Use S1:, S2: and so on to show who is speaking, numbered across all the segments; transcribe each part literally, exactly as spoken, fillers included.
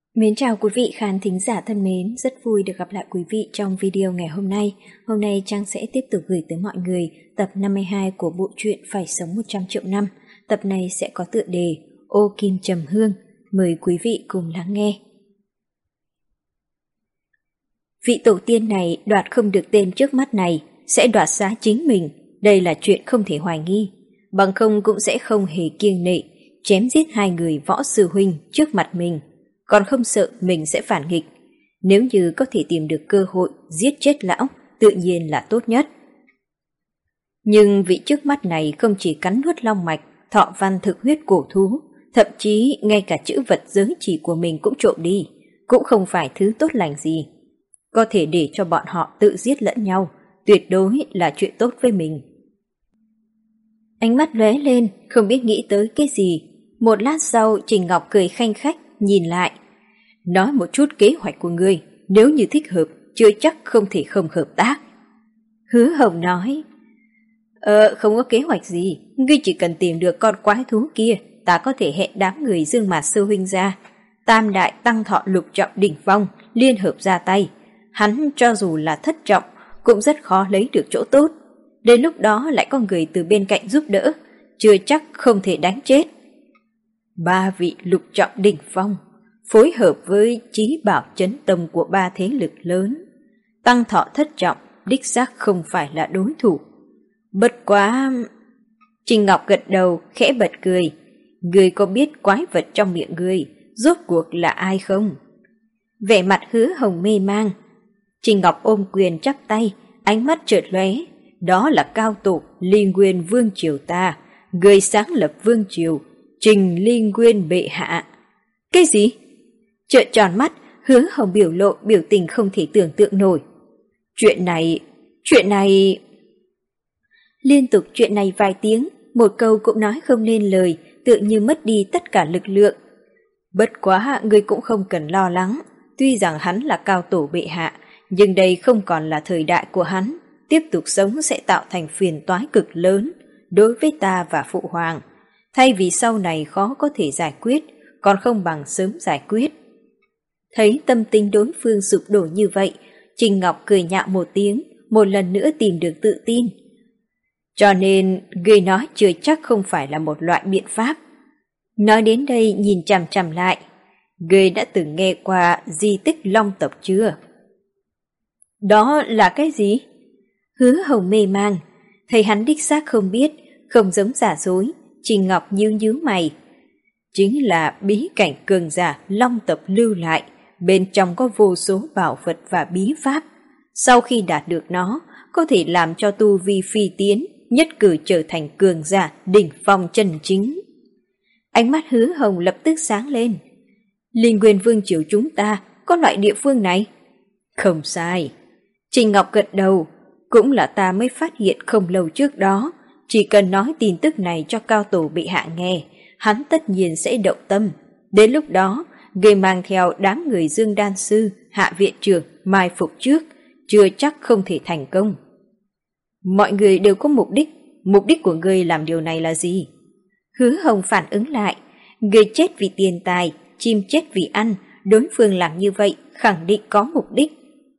S1: Mến chào quý vị khán thính giả thân mến, rất vui được gặp lại quý vị trong video ngày hôm nay. Hôm nay Trang sẽ tiếp tục gửi tới mọi người tập năm mươi hai của bộ truyện Phải sống một trăm triệu năm. Tập này sẽ có tựa đề Ô Kim Trầm Hương. Mời quý vị cùng lắng nghe. Vị tổ tiên này đoạt không được tên trước mắt này, sẽ đoạt xá chính mình. Đây là chuyện không thể hoài nghi. Bằng không cũng sẽ không hề kiêng nệ, chém giết hai người võ sư huynh trước mặt mình. Còn không sợ mình sẽ phản nghịch. Nếu như có thể tìm được cơ hội giết chết lão, tự nhiên là tốt nhất. Nhưng vị trước mắt này không chỉ cắn nuốt long mạch, thọ văn thực huyết cổ thú, thậm chí ngay cả chữ vật giới chỉ của mình cũng trộm đi, cũng không phải thứ tốt lành gì. Có thể để cho bọn họ tự giết lẫn nhau, tuyệt đối là chuyện tốt với mình. Ánh mắt lóe lên, không biết nghĩ tới cái gì. Một lát sau, Trình Ngọc cười khanh khách, nhìn lại. Nói một chút kế hoạch của ngươi, nếu như thích hợp, chưa chắc không thể không hợp tác. Hứa Hồng nói, Ờ, không có kế hoạch gì, ngươi chỉ cần tìm được con quái thú kia, ta có thể hẹn đám người Dương Mạt Sư huynh ra. Tam đại tăng thọ lục trọng đỉnh phong, liên hợp ra tay. Hắn cho dù là thất trọng, cũng rất khó lấy được chỗ tốt. Đến lúc đó lại có người từ bên cạnh giúp đỡ, chưa chắc không thể đánh chết. Ba vị lục trọng đỉnh phong, phối hợp với trí bảo chấn tông của ba thế lực lớn. Tăng thọ thất trọng, đích xác không phải là đối thủ. Bất quá... Trình Ngọc gật đầu, khẽ bật cười. Ngươi có biết quái vật trong miệng ngươi, rốt cuộc là ai không? Vẻ mặt Hứa Hồng mê mang. Trình Ngọc ôm quyền chắp tay, ánh mắt chợt lóe. Đó là cao tổ Ly Nguyên Vương Triều ta, người sáng lập Vương Triều, Trình Ly Nguyên bệ hạ. Cái gì? Trợn tròn mắt, Hứa Hồng biểu lộ biểu tình không thể tưởng tượng nổi. Chuyện này, chuyện này... Liên tục chuyện này vài tiếng, một câu cũng nói không nên lời, tự như mất đi tất cả lực lượng. Bất quá người cũng không cần lo lắng, tuy rằng hắn là cao tổ bệ hạ, nhưng đây không còn là thời đại của hắn, tiếp tục sống sẽ tạo thành phiền toái cực lớn đối với ta và phụ hoàng. Thay vì sau này khó có thể giải quyết, còn không bằng sớm giải quyết. Thấy tâm tình đối phương sụp đổ như vậy, Trình Ngọc cười nhạo một tiếng, một lần nữa tìm được tự tin. Cho nên, ngươi nói chưa chắc không phải là một loại biện pháp. Nói đến đây nhìn chằm chằm lại, ngươi đã từng nghe qua di tích Long tộc chưa? Đó là cái gì? Hứa Hồng mê mang, thấy hắn đích xác không biết, không giống giả dối, Trình Ngọc nhíu nhíu mày. Chính là bí cảnh cường giả Long tộc lưu lại, bên trong có vô số bảo vật và bí pháp. Sau khi đạt được nó, có thể làm cho tu vi phi tiến, nhất cử trở thành cường giả đỉnh phong chân chính. Ánh mắt Hứa Hồng lập tức sáng lên. Linh Nguyên Vương Triều chúng ta có loại địa phương này? Không sai. Trình Ngọc gật đầu, cũng là ta mới phát hiện không lâu trước đó. Chỉ cần nói tin tức này cho cao tổ bị hạ nghe, hắn tất nhiên sẽ động tâm. Đến lúc đó, người mang theo đám người Dương Đan Sư, Hạ Viện Trưởng, mai phục trước, chưa chắc không thể thành công. Mọi người đều có mục đích, mục đích của người làm điều này là gì? Hứa Hồng phản ứng lại, người chết vì tiền tài, chim chết vì ăn, đối phương làm như vậy khẳng định có mục đích.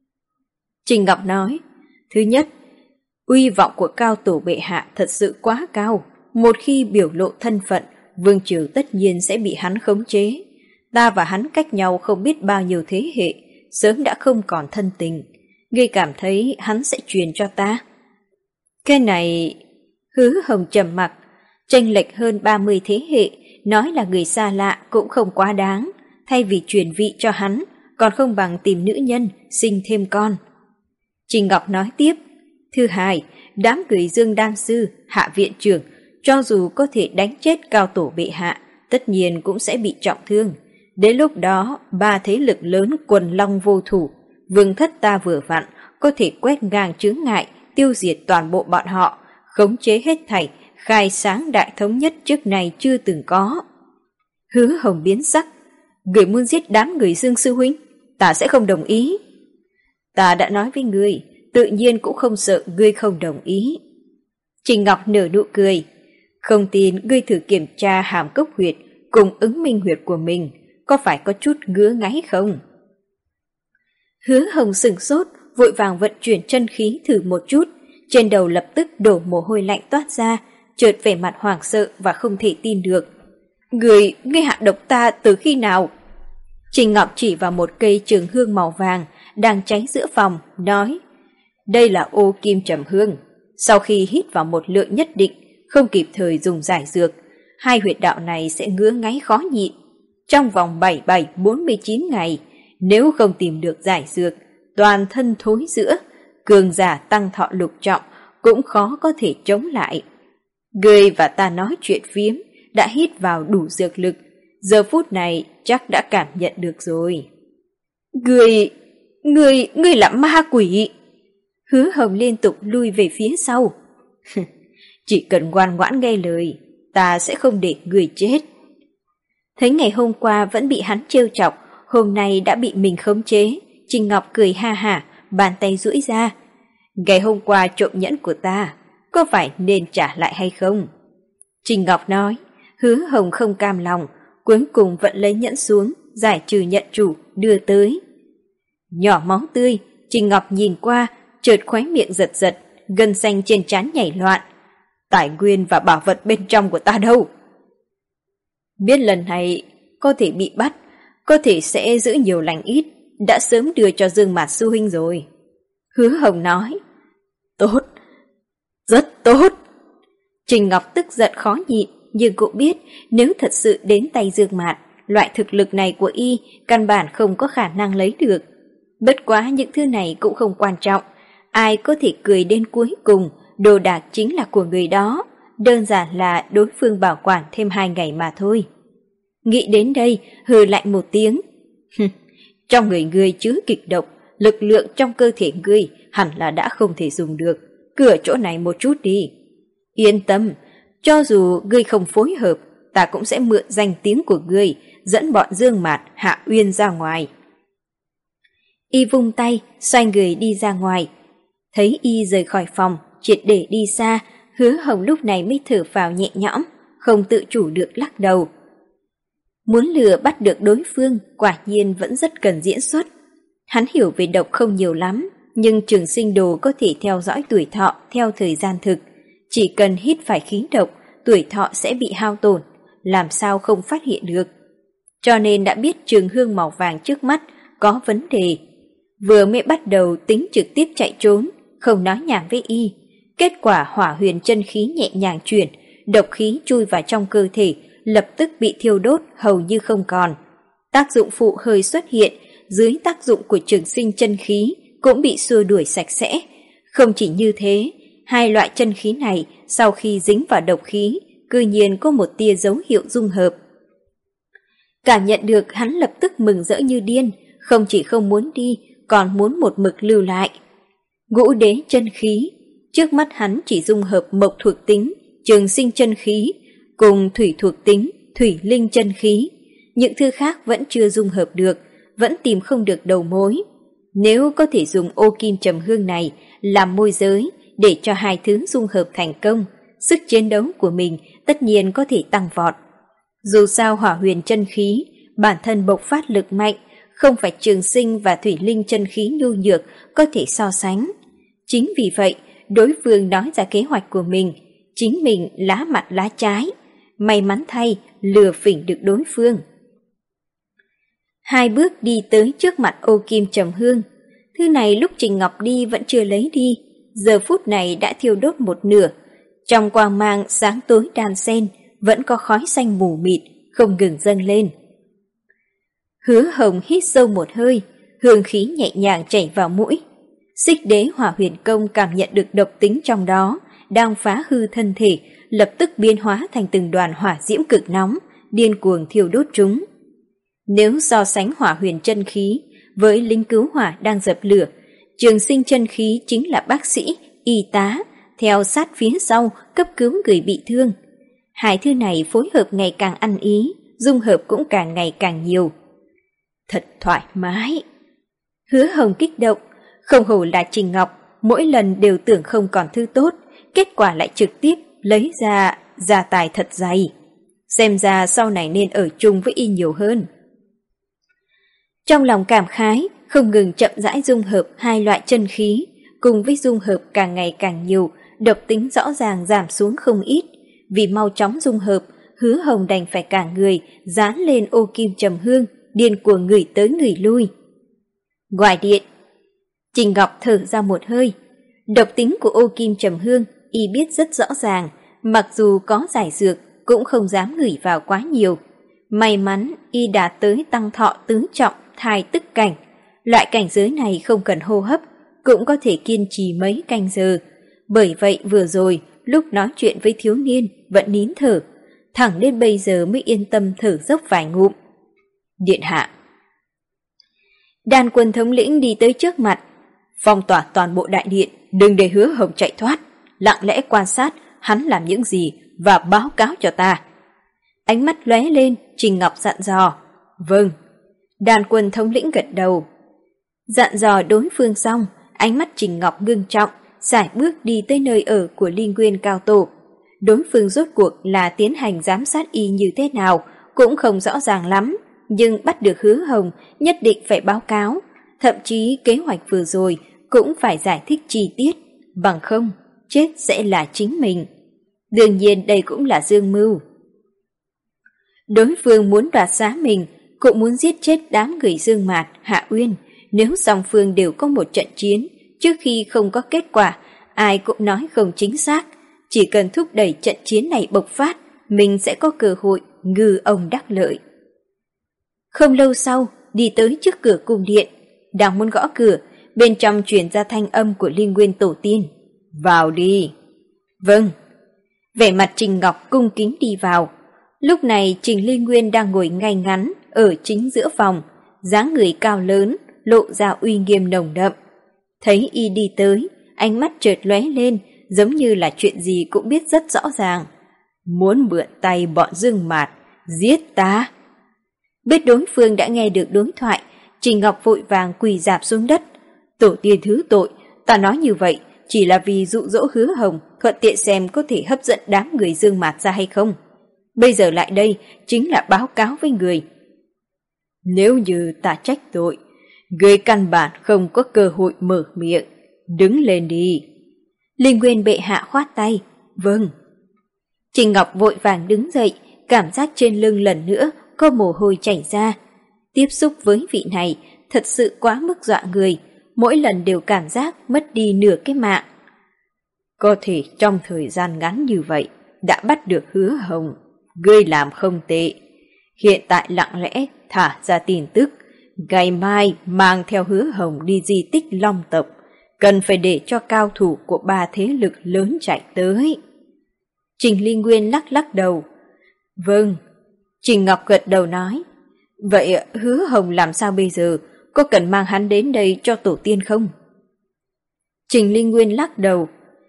S1: Trình Ngọc nói, thứ nhất, uy vọng của cao tổ bệ hạ thật sự quá cao, một khi biểu lộ thân phận, Vương Triều tất nhiên sẽ bị hắn khống chế. Ta và hắn cách nhau không biết bao nhiêu thế hệ, sớm đã không còn thân tình. Ngươi cảm thấy hắn sẽ truyền cho ta? Cái này... Hứa Hồng trầm mặc, chênh lệch hơn ba mươi thế hệ, nói là người xa lạ cũng không quá đáng. Thay vì truyền vị cho hắn, còn không bằng tìm nữ nhân, sinh thêm con. Trình Ngọc nói tiếp, thứ hai, đám người Dương Đan Sư, Hạ Viện Trưởng, cho dù có thể đánh chết cao tổ bệ hạ, tất nhiên cũng sẽ bị trọng thương. Đến lúc đó, ba thế lực lớn quần long vô thủ, Vương thất ta vừa vặn, có thể quét ngang chướng ngại, tiêu diệt toàn bộ bọn họ, khống chế hết thảy, khai sáng đại thống nhất trước này chưa từng có. Hứa Hồng biến sắc, người muốn giết đám người Dương sư huynh, ta sẽ không đồng ý. Ta đã nói với ngươi, tự nhiên cũng không sợ ngươi không đồng ý. Trình Ngọc nở nụ cười, không tin ngươi thử kiểm tra hàm cốc huyệt cùng ứng minh huyệt của mình, có phải có chút ngứa ngáy không? Hứa Hồng sửng sốt, vội vàng vận chuyển chân khí thử một chút, trên đầu lập tức đổ mồ hôi lạnh toát ra, chợt vẻ mặt hoảng sợ và không thể tin được. Người, ngươi hạ độc ta từ khi nào? Trình Ngọc chỉ vào một cây trường hương màu vàng đang cháy giữa phòng, nói: đây là ô kim trầm hương. Sau khi hít vào một lượng nhất định, không kịp thời dùng giải dược, hai huyệt đạo này sẽ ngứa ngáy khó nhịn. Trong vòng bảy bảy bốn mươi chín ngày, nếu không tìm được giải dược, toàn thân thối rữa, cường giả tăng thọ lục trọng cũng khó có thể chống lại. Ngươi và ta nói chuyện phiếm, đã hít vào đủ dược lực, giờ phút này chắc đã cảm nhận được rồi. Ngươi, ngươi, ngươi là ma quỷ. Hứa Hồng liên tục lui về phía sau. Chỉ cần ngoan ngoãn nghe lời, ta sẽ không để ngươi chết. Thấy ngày hôm qua vẫn bị hắn trêu chọc, hôm nay đã bị mình khống chế, Trình Ngọc cười ha hả, bàn tay duỗi ra. Ngày hôm qua trộm nhẫn của ta, có phải nên trả lại hay không? Trình Ngọc nói. Hứa Hồng không cam lòng, cuối cùng vẫn lấy nhẫn xuống, giải trừ nhận chủ, đưa tới. Nhỏ máu tươi, Trình Ngọc nhìn qua, chợt khóe miệng giật giật, gân xanh trên trán nhảy loạn. Tài nguyên và bảo vật bên trong của ta đâu? Biết lần này có thể bị bắt, có thể sẽ giữ nhiều lành ít, đã sớm đưa cho Dương Mạt sư huynh rồi. Hứa Hồng nói. Tốt, rất tốt. Trình Ngọc tức giận khó nhịn, nhưng cũng biết nếu thật sự đến tay Dương Mạt, loại thực lực này của y căn bản không có khả năng lấy được. Bất quá những thứ này cũng không quan trọng, ai có thể cười đến cuối cùng, đồ đạc chính là của người đó, đơn giản là đối phương bảo quản thêm hai ngày mà thôi. Nghĩ đến đây, hừ lạnh một tiếng. Trong người ngươi chứa kịch độc, lực lượng trong cơ thể ngươi hẳn là đã không thể dùng được, cửa chỗ này một chút đi. Yên tâm, cho dù ngươi không phối hợp, ta cũng sẽ mượn danh tiếng của ngươi, dẫn bọn Dương Mạt, Hạ Uyên ra ngoài. Y vung tay, xoay người đi ra ngoài. Thấy y rời khỏi phòng, triệt để đi xa, Hứa Hồng lúc này mới thở phào nhẹ nhõm, không tự chủ được lắc đầu. Muốn lừa bắt được đối phương, quả nhiên vẫn rất cần diễn xuất. Hắn hiểu về độc không nhiều lắm, nhưng trường sinh đồ có thể theo dõi tuổi thọ theo thời gian thực. Chỉ cần hít phải khí độc, tuổi thọ sẽ bị hao tổn, làm sao không phát hiện được. Cho nên đã biết trường hương màu vàng trước mắt có vấn đề. Vừa mới bắt đầu tính trực tiếp chạy trốn, không nói nhảm với y. Kết quả hỏa huyền chân khí nhẹ nhàng chuyển, độc khí chui vào trong cơ thể, lập tức bị thiêu đốt hầu như không còn. Tác dụng phụ hơi xuất hiện, dưới tác dụng của trường sinh chân khí cũng bị xua đuổi sạch sẽ. Không chỉ như thế, hai loại chân khí này sau khi dính vào độc khí, cư nhiên có một tia dấu hiệu dung hợp. Cảm nhận được, hắn lập tức mừng rỡ như điên, không chỉ không muốn đi, còn muốn một mực lưu lại. Ngũ đế chân khí, trước mắt hắn chỉ dung hợp mộc thuộc tính, trường sinh chân khí, cùng thủy thuộc tính, thủy linh chân khí. Những thứ khác vẫn chưa dung hợp được, vẫn tìm không được đầu mối. Nếu có thể dùng ô kim trầm hương này làm môi giới để cho hai thứ dung hợp thành công, sức chiến đấu của mình tất nhiên có thể tăng vọt. Dù sao hỏa huyền chân khí, bản thân bộc phát lực mạnh, không phải trường sinh và thủy linh chân khí nhu nhược có thể so sánh. Chính vì vậy, đối phương nói ra kế hoạch của mình, chính mình lá mặt lá trái. May mắn thay, lừa phỉnh được đối phương. Hai bước đi tới trước mặt ô kim trầm hương. Thứ này lúc Trình Ngọc đi vẫn chưa lấy đi, giờ phút này đã thiêu đốt một nửa. Trong quang mang sáng tối đan xen, vẫn có khói xanh mù mịt, không ngừng dâng lên. Hứa Hồng hít sâu một hơi, hương khí nhẹ nhàng chảy vào mũi. Xích đế hỏa huyền công cảm nhận được độc tính trong đó, đang phá hư thân thể, lập tức biến hóa thành từng đoàn hỏa diễm cực nóng, điên cuồng thiêu đốt chúng. Nếu so sánh hỏa huyền chân khí với lính cứu hỏa đang dập lửa, trường sinh chân khí chính là bác sĩ, y tá, theo sát phía sau cấp cứu người bị thương. Hai thứ này phối hợp ngày càng ăn ý, dung hợp cũng càng ngày càng nhiều. Thật thoải mái. Hứa Hồng kích động, không hổ là Trình Ngọc, mỗi lần đều tưởng không còn thứ tốt, kết quả lại trực tiếp lấy ra gia tài thật dày. Xem ra sau này nên ở chung với y nhiều hơn. Trong lòng cảm khái, không ngừng chậm rãi dung hợp hai loại chân khí, cùng với dung hợp càng ngày càng nhiều, độc tính rõ ràng giảm xuống không ít. Vì mau chóng dung hợp, Hứa Hồng đành phải cả người dán lên ô kim trầm hương, điên cuồng ngửi tới ngửi lui. Ngoài điện, Trình Ngọc thở ra một hơi. Độc tính của ô kim trầm hương y biết rất rõ ràng, mặc dù có giải dược cũng không dám ngửi vào quá nhiều. May mắn y đạt tới tăng thọ tứ trọng thai tức cảnh. Loại cảnh giới này không cần hô hấp, cũng có thể kiên trì mấy canh giờ. Bởi vậy vừa rồi, lúc nói chuyện với thiếu niên vẫn nín thở, thẳng đến bây giờ mới yên tâm thở dốc vài ngụm. Điện hạ. Đan Quân thống lĩnh đi tới trước mặt, phong tỏa toàn bộ đại điện, đừng để Hứa Hồng chạy thoát, lặng lẽ quan sát hắn làm những gì và báo cáo cho ta. Ánh mắt lóe lên, Trình Ngọc dặn dò. Vâng. Đan Quân thống lĩnh gật đầu. Dặn dò đối phương xong, ánh mắt Trình Ngọc ngưng trọng, sải bước đi tới nơi ở của Ly Nguyên Cao Tổ. Đối phương rốt cuộc là tiến hành giám sát y như thế nào cũng không rõ ràng lắm, nhưng bắt được Hứa Hồng nhất định phải báo cáo, thậm chí kế hoạch vừa rồi cũng phải giải thích chi tiết, bằng không chết sẽ là chính mình. Đương nhiên đây cũng là dương mưu. Đối phương muốn đoạt xá mình, cũng muốn giết chết đám người Dương Mạt, Hạ Uyên. Nếu song phương đều có một trận chiến, trước khi không có kết quả, ai cũng nói không chính xác. Chỉ cần thúc đẩy trận chiến này bộc phát, mình sẽ có cơ hội ngư ông đắc lợi. Không lâu sau, đi tới trước cửa cung điện, đang muốn gõ cửa, bên trong truyền ra thanh âm của Linh Nguyên Tổ tiên. Vào đi. Vâng. Vẻ mặt Trình Ngọc cung kính đi vào. Lúc này Trình Linh Nguyên đang ngồi ngay ngắn ở chính giữa phòng, dáng người cao lớn, lộ ra uy nghiêm nồng đậm. Thấy y đi tới, ánh mắt chợt lóe lên, giống như là chuyện gì cũng biết rất rõ ràng. Muốn mượn tay bọn Dương Mạt, giết ta. Biết đối phương đã nghe được đối thoại, Trình Ngọc vội vàng quỳ rạp xuống đất. Tổ tiên thứ tội, ta nói như vậy chỉ là vì dụ dỗ Hứa Hồng, thuận tiện xem có thể hấp dẫn đám người Dương Mạt ra hay không. Bây giờ lại đây chính là báo cáo với người. Nếu như ta trách tội, người căn bản không có cơ hội mở miệng. Đứng lên đi. Linh Nguyên bệ hạ khoát tay. Vâng. Trình Ngọc vội vàng đứng dậy, cảm giác trên lưng lần nữa có mồ hôi chảy ra. Tiếp xúc với vị này thật sự quá mức dọa người, mỗi lần đều cảm giác mất đi nửa cái mạng. Có thể trong thời gian ngắn như vậy đã bắt được Hứa Hồng, ngươi làm không tệ. Hiện tại lặng lẽ thả ra tin tức, ngày mai mang theo Hứa Hồng đi di tích Long tộc, cần phải để cho cao thủ của ba thế lực lớn chạy tới. Trình Ly Nguyên lắc lắc đầu. Vâng. Trình Ngọc gật đầu nói. Vậy Hứa Hồng làm sao bây giờ? Có cần mang hắn đến đây cho tổ tiên không? Trình Ly Nguyên lắc đầu.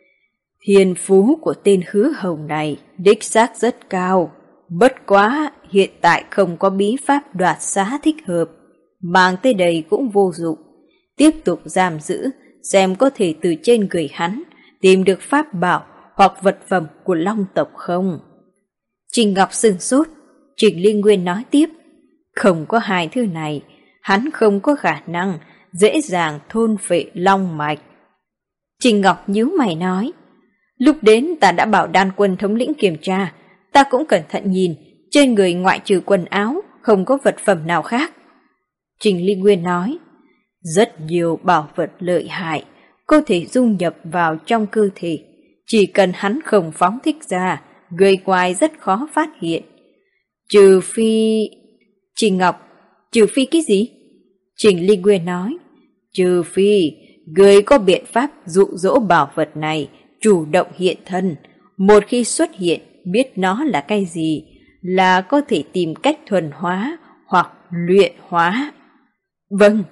S1: Thiên phú của tên Hứa Hồng này đích xác rất cao. Bất quá hiện tại không có bí pháp đoạt xá thích hợp. Mang tới đây cũng vô dụng. Tiếp tục giam giữ, xem có thể từ trên người hắn tìm được pháp bảo hoặc vật phẩm của Long tộc không. Trình Ngọc sửng sốt. Trình Linh Nguyên nói tiếp. Không có hai thứ này, hắn không có khả năng dễ dàng thôn phệ long mạch. Trình Ngọc nhíu mày nói. Lúc đến ta đã bảo Đan Quân thống lĩnh kiểm tra, ta cũng cẩn thận nhìn, trên người ngoại trừ quần áo không có vật phẩm nào khác. Trình Linh Nguyên nói. Rất nhiều bảo vật lợi hại có thể dung nhập vào trong cơ thể, chỉ cần hắn không phóng thích ra, người ngoài rất khó phát hiện. Trừ phi... Trình Ngọc, trừ phi cái gì? Trình Linh Nguyên nói. Trừ phi người có biện pháp dụ dỗ bảo vật này chủ động hiện thân, một khi xuất hiện biết nó là cái gì, là có thể tìm cách thuần hóa hoặc luyện hóa. Vâng.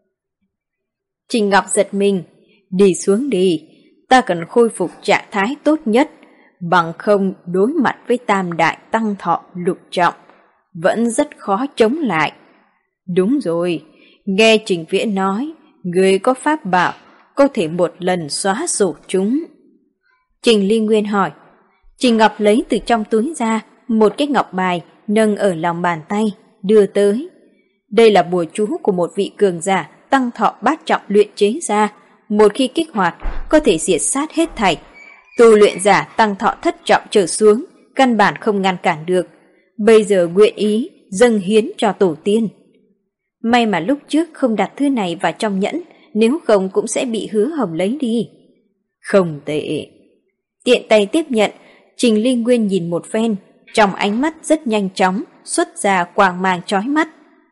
S1: Trình Ngọc giật mình. Đi xuống đi, ta cần khôi phục trạng thái tốt nhất, bằng không đối mặt với tam đại tăng thọ lục trọng vẫn rất khó chống lại. Đúng rồi, nghe Trình Viễn nói người có pháp bảo có thể một lần xóa sổ chúng. Trình Ly Nguyên hỏi. Trình Ngọc lấy từ trong túi ra một cái ngọc bài, nâng ở lòng bàn tay đưa tới. Đây là bùa chú của một vị cường giả tăng thọ bát trọng luyện chế ra, một khi kích hoạt có thể diệt sát hết thảy. Tu luyện giả tăng thọ thất trọng trở xuống căn bản không ngăn cản được, bây giờ nguyện ý dâng hiến cho tổ tiên. May mà lúc trước không đặt thứ này vào trong nhẫn, nếu không cũng sẽ bị Hứa Hồng lấy đi. Không tệ. Tiện tay tiếp nhận, Trình Ly Nguyên nhìn một phen, trong ánh mắt rất nhanh chóng xuất ra quang mang chói mắt.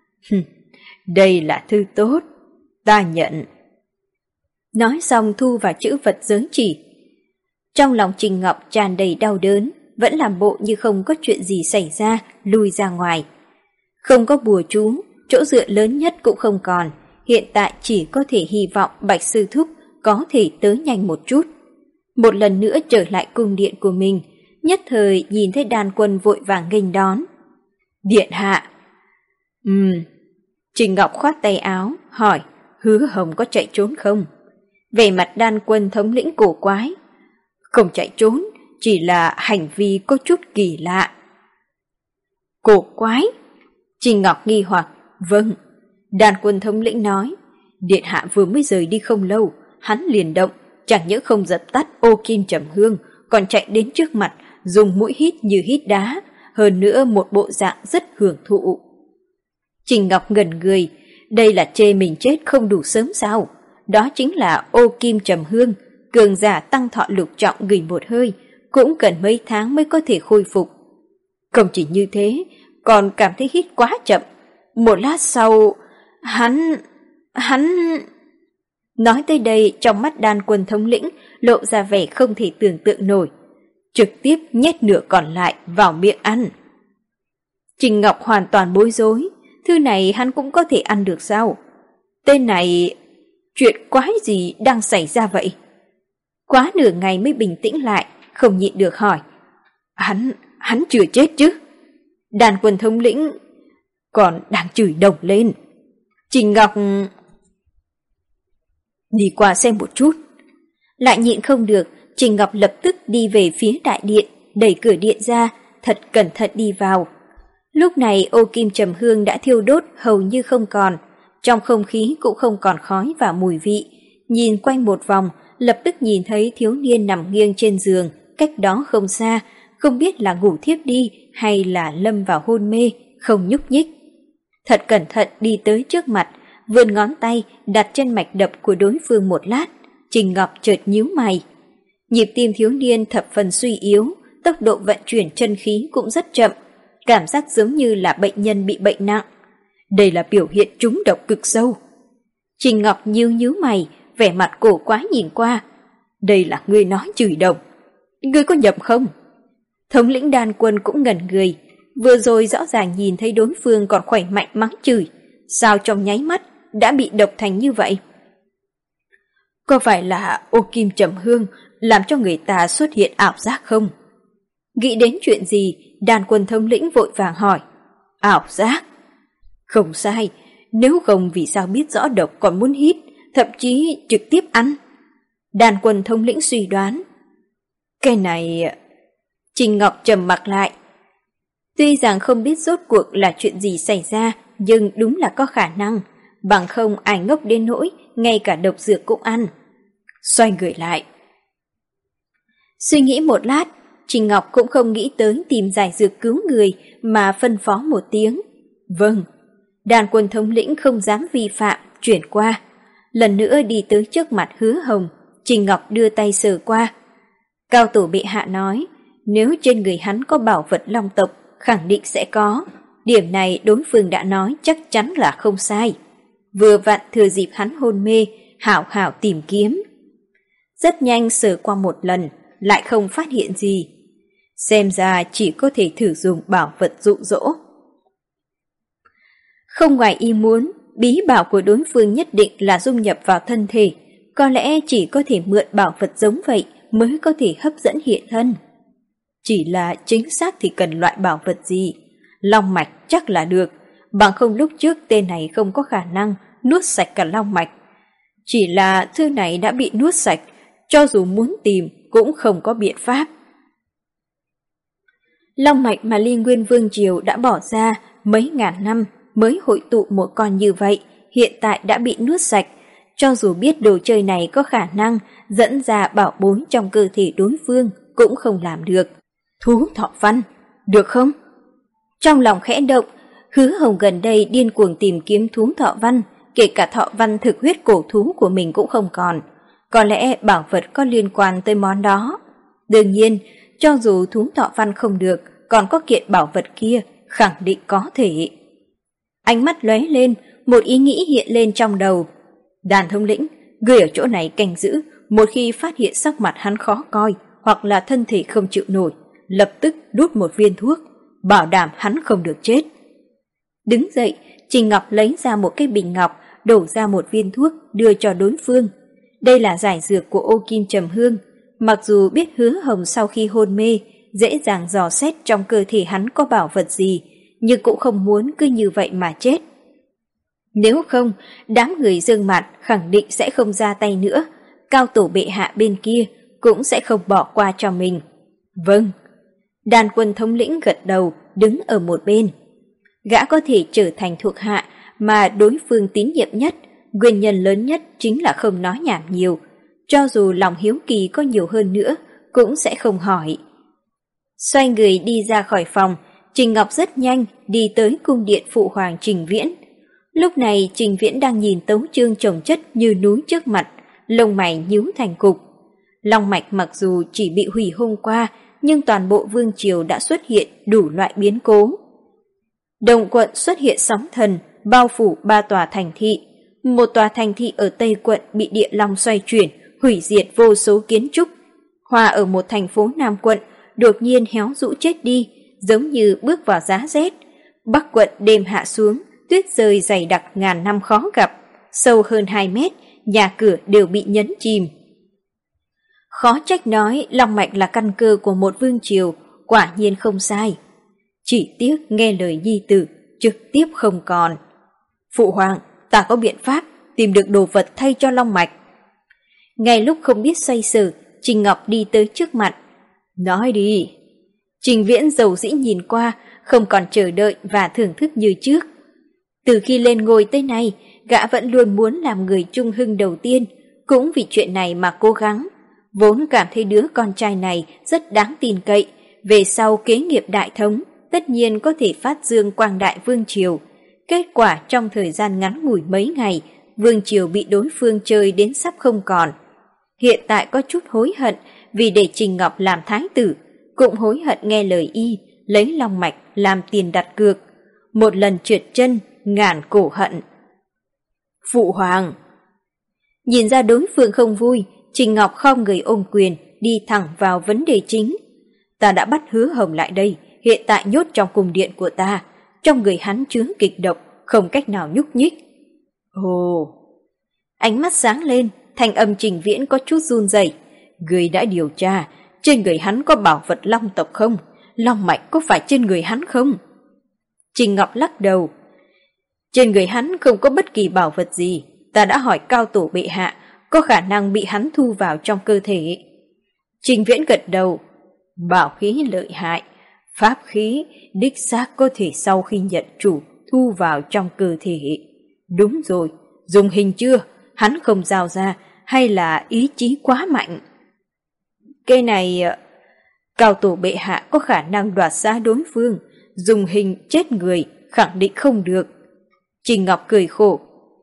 S1: Đây là thư tốt, ta nhận. Nói xong thu vào chữ vật giới chỉ. Trong lòng Trình Ngọc tràn đầy đau đớn, vẫn làm bộ như không có chuyện gì xảy ra, lui ra ngoài. Không có bùa chú, chỗ dựa lớn nhất cũng không còn, hiện tại chỉ có thể hy vọng Bạch Sư Thúc có thể tới nhanh một chút. Một lần nữa trở lại cung điện của mình, nhất thời nhìn thấy Đan Quân vội vàng nghênh đón. Điện hạ. Ừm. Trình Ngọc khoát tay áo, hỏi, Hứa Hồng có chạy trốn không? Về mặt Đan Quân thống lĩnh cổ quái. Không chạy trốn, chỉ là hành vi có chút kỳ lạ. Cổ quái? Trình Ngọc nghi hoặc, vâng. Đan Quân thống lĩnh nói, điện hạ vừa mới rời đi không lâu, hắn liền động, chẳng những không dập tắt ô kim trầm hương, còn chạy đến trước mặt, dùng mũi hít như hít đá, hơn nữa một bộ dạng rất hưởng thụ. Trình Ngọc ngẩn người, đây là chê mình chết không đủ sớm sao? Đó chính là ô kim trầm hương, cường giả tăng thọ lục trọng gửi một hơi, cũng cần mấy tháng mới có thể khôi phục. Không chỉ như thế, còn cảm thấy hít quá chậm. Một lát sau, hắn... hắn... Nói tới đây, trong mắt Đan Quân thống lĩnh lộ ra vẻ không thể tưởng tượng nổi, trực tiếp nhét nửa còn lại vào miệng ăn. Trình Ngọc hoàn toàn bối rối, thứ này hắn cũng có thể ăn được sao? Tên này... chuyện quái gì đang xảy ra vậy? Quá nửa ngày mới bình tĩnh lại, không nhịn được hỏi. Hắn... hắn chưa chết chứ? Đan Quân thống lĩnh còn đang chửi đồng lên. Trình Ngọc... đi qua xem một chút. Lại nhịn không được, Trình Ngọc lập tức đi về phía đại điện, đẩy cửa điện ra, thật cẩn thận đi vào. Lúc này ô kim trầm hương đã thiêu đốt hầu như không còn, trong không khí cũng không còn khói và mùi vị. Nhìn quanh một vòng, lập tức nhìn thấy thiếu niên nằm nghiêng trên giường, cách đó không xa, không biết là ngủ thiếp đi hay là lâm vào hôn mê, không nhúc nhích. Thật cẩn thận đi tới trước mặt, vươn ngón tay đặt trên mạch đập của đối phương một lát, Trình Ngọc chợt nhíu mày. Nhịp tim thiếu niên thập phần suy yếu, tốc độ vận chuyển chân khí cũng rất chậm, cảm giác giống như là bệnh nhân bị bệnh nặng. Đây là biểu hiện trúng độc cực sâu. Trình Ngọc nhíu nhíu mày, vẻ mặt cổ quái nhìn qua. Đây là ngươi nói chửi đồng. Ngươi có nhầm không? Thống lĩnh Đan Quân cũng ngẩn người, vừa rồi rõ ràng nhìn thấy đối phương còn khỏe mạnh mắng chửi, sao trong nháy mắt đã bị độc thành như vậy? Có phải là ô kim trầm hương làm cho người ta xuất hiện ảo giác không? Nghĩ đến chuyện gì, Đan Quân thống lĩnh vội vàng hỏi. Ảo giác? Không sai, nếu không vì sao biết rõ độc còn muốn hít, thậm chí trực tiếp ăn? Đan Quân thống lĩnh suy đoán. Cái này... Trình Ngọc trầm mặc lại. Tuy rằng không biết rốt cuộc là chuyện gì xảy ra, nhưng đúng là có khả năng, bằng không ai ngốc đến nỗi ngay cả độc dược cũng ăn. Xoay người lại. Suy nghĩ một lát, Trình Ngọc cũng không nghĩ tới tìm giải dược cứu người mà phân phó một tiếng. Vâng. Đan Quân thống lĩnh không dám vi phạm, chuyển qua. Lần nữa đi tới trước mặt Hứa Hồng, Trình Ngọc đưa tay sờ qua. Cao tổ bệ hạ nói, nếu trên người hắn có bảo vật long tộc, khẳng định sẽ có. Điểm này đối phương đã nói chắc chắn là không sai. Vừa vặn thừa dịp hắn hôn mê, hảo hảo tìm kiếm. Rất nhanh sờ qua một lần, lại không phát hiện gì. Xem ra chỉ có thể thử dùng bảo vật dụ dỗ. Không ngoài ý muốn, bí bảo của đối phương nhất định là dung nhập vào thân thể. Có lẽ chỉ có thể mượn bảo vật giống vậy mới có thể hấp dẫn hiện thân. Chỉ là chính xác thì cần loại bảo vật gì? Long mạch chắc là được, bằng không lúc trước tên này không có khả năng nuốt sạch cả long mạch. Chỉ là thứ này đã bị nuốt sạch, cho dù muốn tìm cũng không có biện pháp. Long mạch mà Ly Nguyên Vương Triều đã bỏ ra mấy ngàn năm mới hội tụ một con như vậy, hiện tại đã bị nuốt sạch. Cho dù biết đồ chơi này có khả năng dẫn ra bảo bối trong cơ thể đối phương cũng không làm được. Thú thọ văn, được không? Trong lòng khẽ động, Hứa Hồng gần đây điên cuồng tìm kiếm thú thọ văn, kể cả thọ văn thực huyết cổ thú của mình cũng không còn. Có lẽ bảo vật có liên quan tới món đó. Đương nhiên, cho dù thú thọ văn không được, còn có kiện bảo vật kia, khẳng định có thể. Ánh mắt lóe lên, một ý nghĩ hiện lên trong đầu. Đàn thống lĩnh, người ở chỗ này canh giữ, một khi phát hiện sắc mặt hắn khó coi hoặc là thân thể không chịu nổi, lập tức đút một viên thuốc, bảo đảm hắn không được chết. Đứng dậy, Trình Ngọc lấy ra một cái bình ngọc, đổ ra một viên thuốc đưa cho đối phương. Đây là giải dược của Ô Kim Trầm Hương. Mặc dù biết Hứa Hồng sau khi hôn mê, dễ dàng dò xét trong cơ thể hắn có bảo vật gì, nhưng cũng không muốn cứ như vậy mà chết. Nếu không, đám người Dương Mạt khẳng định sẽ không ra tay nữa, cao tổ bệ hạ bên kia cũng sẽ không bỏ qua cho mình. Vâng. Đàn quân thống lĩnh gật đầu, đứng ở một bên. Gã có thể trở thành thuộc hạ mà đối phương tín nhiệm nhất, nguyên nhân lớn nhất chính là không nói nhảm nhiều. Cho dù lòng hiếu kỳ có nhiều hơn nữa, cũng sẽ không hỏi. Xoay người đi ra khỏi phòng, Trình Ngọc rất nhanh đi tới cung điện phụ hoàng Trình Viễn. Lúc này Trình Viễn đang nhìn tấu chương chồng chất như núi trước mặt, lông mày nhíu thành cục. Long mạch mặc dù chỉ bị hủy hôm qua, nhưng toàn bộ vương triều đã xuất hiện đủ loại biến cố. Đông quận xuất hiện sóng thần, bao phủ ba tòa thành thị. Một tòa thành thị ở Tây quận bị địa long xoay chuyển, hủy diệt vô số kiến trúc. Hòa ở một thành phố Nam quận đột nhiên héo rũ chết đi, giống như bước vào giá rét. Bắc quận đêm hạ xuống, tuyết rơi dày đặc ngàn năm khó gặp, sâu hơn hai mét, nhà cửa đều bị nhấn chìm. Khó trách nói long mạch là căn cơ của một vương triều, quả nhiên không sai. Chỉ tiếc nghe lời nhi tử, trực tiếp không còn. Phụ hoàng, ta có biện pháp tìm được đồ vật thay cho long mạch. Ngay lúc không biết xoay sở, Trình Ngọc đi tới trước mặt. Nói đi. Trình Viễn dầu dĩ nhìn qua, không còn chờ đợi và thưởng thức như trước. Từ khi lên ngôi tới nay, gã vẫn luôn muốn làm người trung hưng đầu tiên, cũng vì chuyện này mà cố gắng. Vốn cảm thấy đứa con trai này rất đáng tin cậy, về sau kế nghiệp đại thống, tất nhiên có thể phát dương quang đại vương triều. Kết quả trong thời gian ngắn ngủi mấy ngày, vương triều bị đối phương chơi đến sắp không còn. Hiện tại có chút hối hận vì để Trình Ngọc làm thái tử, cũng hối hận nghe lời y, lấy long mạch làm tiền đặt cược. Một lần trượt chân, ngàn cổ hận. Phụ hoàng! Nhìn ra đối phương không vui, Trình Ngọc khom người ôm quyền, đi thẳng vào vấn đề chính. Ta đã bắt Hứa Hồng lại đây, hiện tại nhốt trong cung điện của ta. Trong người hắn chứa kịch độc, không cách nào nhúc nhích. Ồ! Ánh mắt sáng lên, thanh âm Trình Viễn có chút run rẩy. Người đã điều tra, trên người hắn có bảo vật long tộc không? Long mạch có phải trên người hắn không? Trình Ngọc lắc đầu. Trên người hắn không có bất kỳ bảo vật gì. Ta đã hỏi cao tổ bệ hạ, có khả năng bị hắn thu vào trong cơ thể. Trình Viễn gật đầu. Bảo khí lợi hại, pháp khí đích xác có thể sau khi nhận chủ thu vào trong cơ thể. Đúng rồi, dùng hình chưa? Hắn không giao ra hay là ý chí quá mạnh? Cái này, cao tổ bệ hạ có khả năng đoạt xá đối phương, dùng hình chết người khẳng định không được. Trình Ngọc cười khổ.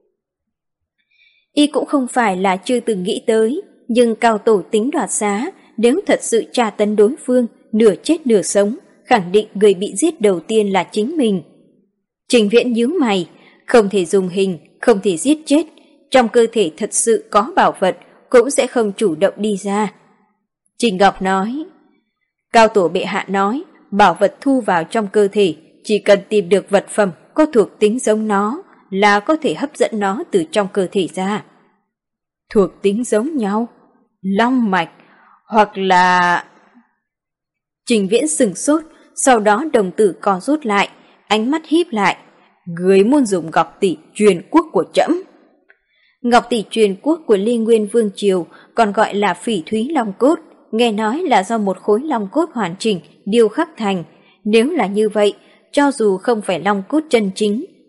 S1: Y cũng không phải là chưa từng nghĩ tới, nhưng cao tổ tính đoạt xá, nếu thật sự tra tấn đối phương, nửa chết nửa sống, khẳng định người bị giết đầu tiên là chính mình. Trình Viễn nhíu mày, không thể dùng hình, không thể giết chết, trong cơ thể thật sự có bảo vật, cũng sẽ không chủ động đi ra. Trình Ngọc nói, cao tổ bệ hạ nói, bảo vật thu vào trong cơ thể, chỉ cần tìm được vật phẩm có thuộc tính giống nó, là có thể hấp dẫn nó từ trong cơ thể ra. Thuộc tính giống nhau, long mạch, hoặc là... Trình Viễn sừng sốt, sau đó đồng tử co rút lại, ánh mắt híp lại. Người muốn dùng ngọc tỷ truyền quốc của trẫm. Ngọc tỷ truyền quốc của Ly Nguyên Vương Triều còn gọi là phỉ thúy long cốt, nghe nói là do một khối long cốt hoàn chỉnh điêu khắc thành. Nếu là như vậy, cho dù không phải long cốt chân chính,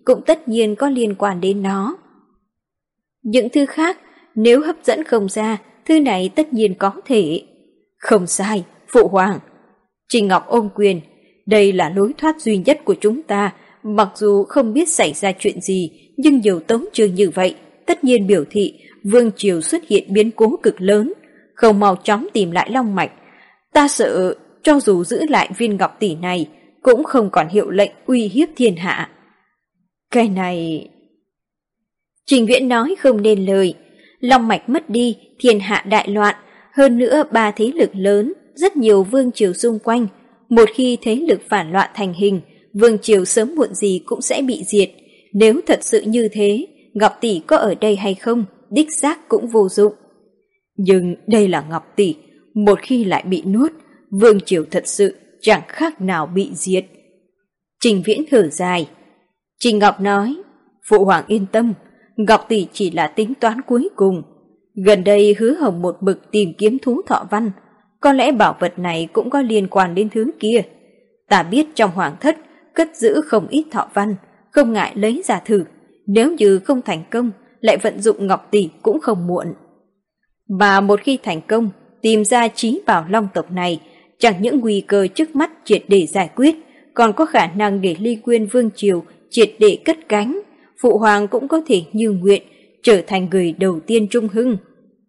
S1: cũng tất nhiên có liên quan đến nó. Những thứ khác, nếu hấp dẫn không ra, thứ này tất nhiên có thể. Không sai, Phụ Hoàng. Trình Ngọc ôm quyền, đây là lối thoát duy nhất của chúng ta, mặc dù không biết xảy ra chuyện gì, nhưng nhiều tấu chương như vậy, tất nhiên biểu thị vương triều xuất hiện biến cố cực lớn, không mau chóng tìm lại long mạch. Ta sợ cho dù giữ lại viên ngọc tỷ này, cũng không còn hiệu lệnh uy hiếp thiên hạ. Cái này... Trình Viễn nói không nên lời. Long mạch mất đi, thiên hạ đại loạn, hơn nữa ba thế lực lớn, rất nhiều vương triều xung quanh. Một khi thế lực phản loạn thành hình, vương triều sớm muộn gì cũng sẽ bị diệt. Nếu thật sự như thế, Ngọc tỷ có ở đây hay không, đích xác cũng vô dụng. Nhưng đây là Ngọc tỷ, một khi lại bị nuốt, vương triều thật sự chẳng khác nào bị diệt. Trình Viễn thở dài. Trình Ngọc nói, Phụ Hoàng yên tâm, Ngọc tỷ chỉ là tính toán cuối cùng. Gần đây Hứa Hồng một mực tìm kiếm thú thọ văn, có lẽ bảo vật này cũng có liên quan đến thứ kia. Ta biết trong hoàng thất cất giữ không ít thọ văn, không ngại lấy ra thử. Nếu như không thành công, lại vận dụng Ngọc tỷ cũng không muộn. Mà một khi thành công, tìm ra trí bảo long tộc này, chẳng những nguy cơ trước mắt triệt để giải quyết, còn có khả năng để Ly Quyên Vương Triều triệt để cất cánh. Phụ Hoàng cũng có thể như nguyện, trở thành người đầu tiên trung hưng.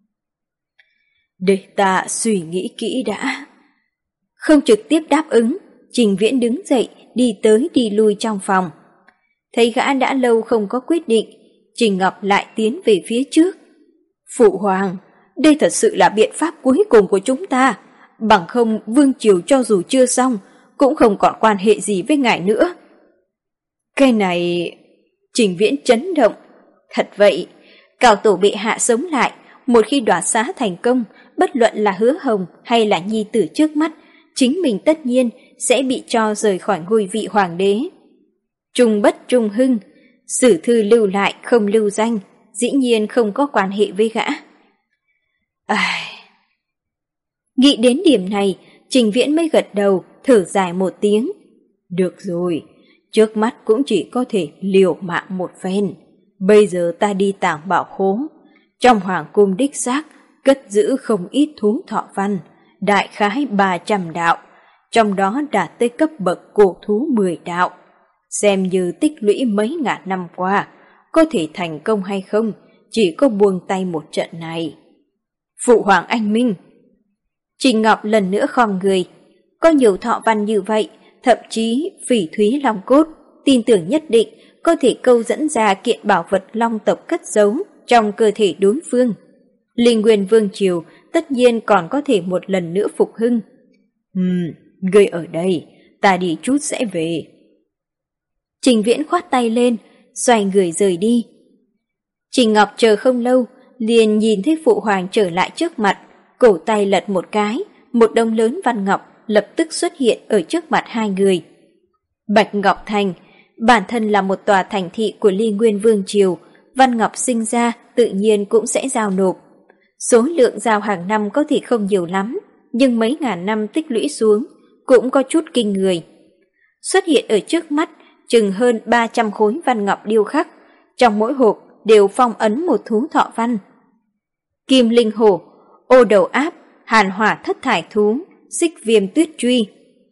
S1: Để ta suy nghĩ kỹ đã. Không trực tiếp đáp ứng, Trình Viễn đứng dậy, đi tới đi lui trong phòng. Thấy gã đã lâu không có quyết định, Trình Ngọc lại tiến về phía trước. Phụ Hoàng, đây thật sự là biện pháp cuối cùng của chúng ta. Bằng không vương triều cho dù chưa xong, cũng không còn quan hệ gì với ngài nữa. Cái này... Trình Viễn chấn động. Thật vậy, Cao tổ bệ hạ sống lại, một khi đoạt xá thành công, bất luận là Hứa Hồng hay là nhi tử trước mắt, chính mình tất nhiên sẽ bị cho rời khỏi ngôi vị hoàng đế. Trung bất trung hưng, sử thư lưu lại không lưu danh, dĩ nhiên không có quan hệ với gã. Ai... Nghĩ đến điểm này, Trình Viễn mới gật đầu, thở dài một tiếng. Được rồi, trước mắt cũng chỉ có thể liều mạng một phen. Bây giờ ta đi tàng bảo khố. Trong hoàng cung đích xác, cất giữ không ít thú thọ văn, đại khái ba trăm đạo, trong đó đạt tới cấp bậc cổ thú mười đạo. Xem như tích lũy mấy ngàn năm qua, có thể thành công hay không, chỉ có buông tay một trận này. Phụ Hoàng anh minh. Trình Ngọc lần nữa khom người. Có nhiều thọ văn như vậy, thậm chí phỉ thúy long cốt, tin tưởng nhất định có thể câu dẫn ra kiện bảo vật long tộc cất giấu trong cơ thể đối phương. Linh Nguyên Vương Triều tất nhiên còn có thể một lần nữa phục hưng. Ừm, ngươi ở đây, ta đi chút sẽ về. Trình Viễn khoát tay lên, xoay người rời đi. Trình Ngọc chờ không lâu, liền nhìn thấy Phụ Hoàng trở lại trước mặt, cổ tay lật một cái, một đống lớn văn ngọc lập tức xuất hiện ở trước mặt hai người. Bạch Ngọc Thành, bản thân là một tòa thành thị của Ly Nguyên Vương Triều, văn ngọc sinh ra tự nhiên cũng sẽ giao nộp. Số lượng giao hàng năm có thể không nhiều lắm, nhưng mấy ngàn năm tích lũy xuống cũng có chút kinh người. Xuất hiện ở trước mắt chừng hơn ba trăm khối văn ngọc điêu khắc, trong mỗi hộp đều phong ấn một thú thọ văn. Kim linh hổ, ô đầu áp, hàn hỏa thất thải thú, xích viêm tuyết truy.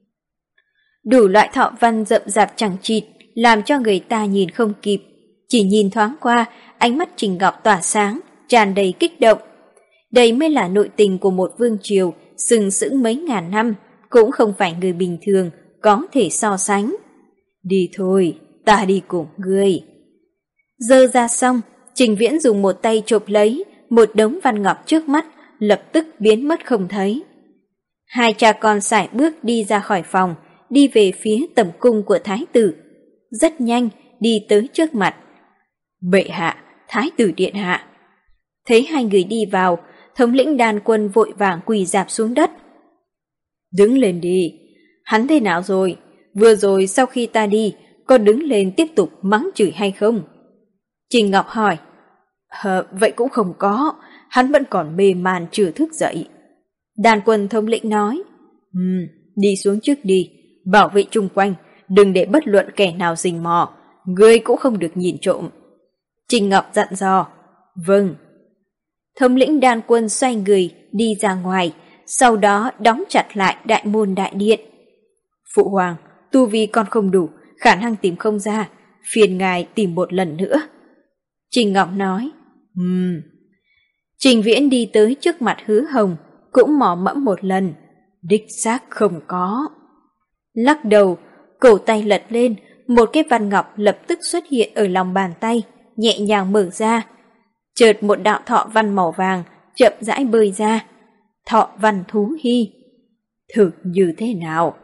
S1: Đủ loại thọ văn rậm rạp chẳng chịt, làm cho người ta nhìn không kịp. Chỉ nhìn thoáng qua, ánh mắt Trình Ngọc tỏa sáng, tràn đầy kích động. Đây mới là nội tình của một vương triều sừng sững mấy ngàn năm, cũng không phải người bình thường có thể so sánh. Đi thôi, ta đi cùng ngươi. Dơ ra xong, Trình Viễn dùng một tay chộp lấy một đống văn ngọc trước mắt, lập tức biến mất không thấy. Hai cha con sải bước đi ra khỏi phòng, đi về phía tầm cung của thái tử. Rất nhanh, đi tới trước mặt. Bệ hạ, thái tử điện hạ. Thấy hai người đi vào, thống lĩnh đàn quân vội vàng quỳ rạp xuống đất. Đứng lên đi, hắn thế nào rồi? Vừa rồi sau khi ta đi, có đứng lên tiếp tục mắng chửi hay không? Trình Ngọc hỏi. Ờ, vậy cũng không có, hắn vẫn còn mê man chưa thức dậy. Đàn quân thống lĩnh nói. Ừm, đi xuống trước đi, bảo vệ chung quanh, đừng để bất luận kẻ nào rình mò. ngươi cũng không được nhìn trộm. Trình Ngọc dặn dò. Vâng. Thống lĩnh đan quân xoay người đi ra ngoài, sau đó đóng chặt lại đại môn đại điện. Phụ hoàng, tu vi con không đủ, khả năng tìm không ra, phiền ngài tìm một lần nữa. Trình Ngọc nói. Ừm. Trình Viễn đi tới trước mặt Hứa Hồng, cũng mò mẫm một lần. Đích xác không có. Lắc đầu, cổ tay lật lên, một cái văn ngọc lập tức xuất hiện ở lòng bàn tay, nhẹ nhàng mở ra. Chợt một đạo thọ văn màu vàng chậm rãi bơi ra. Thọ văn thú hy. Thực như thế nào?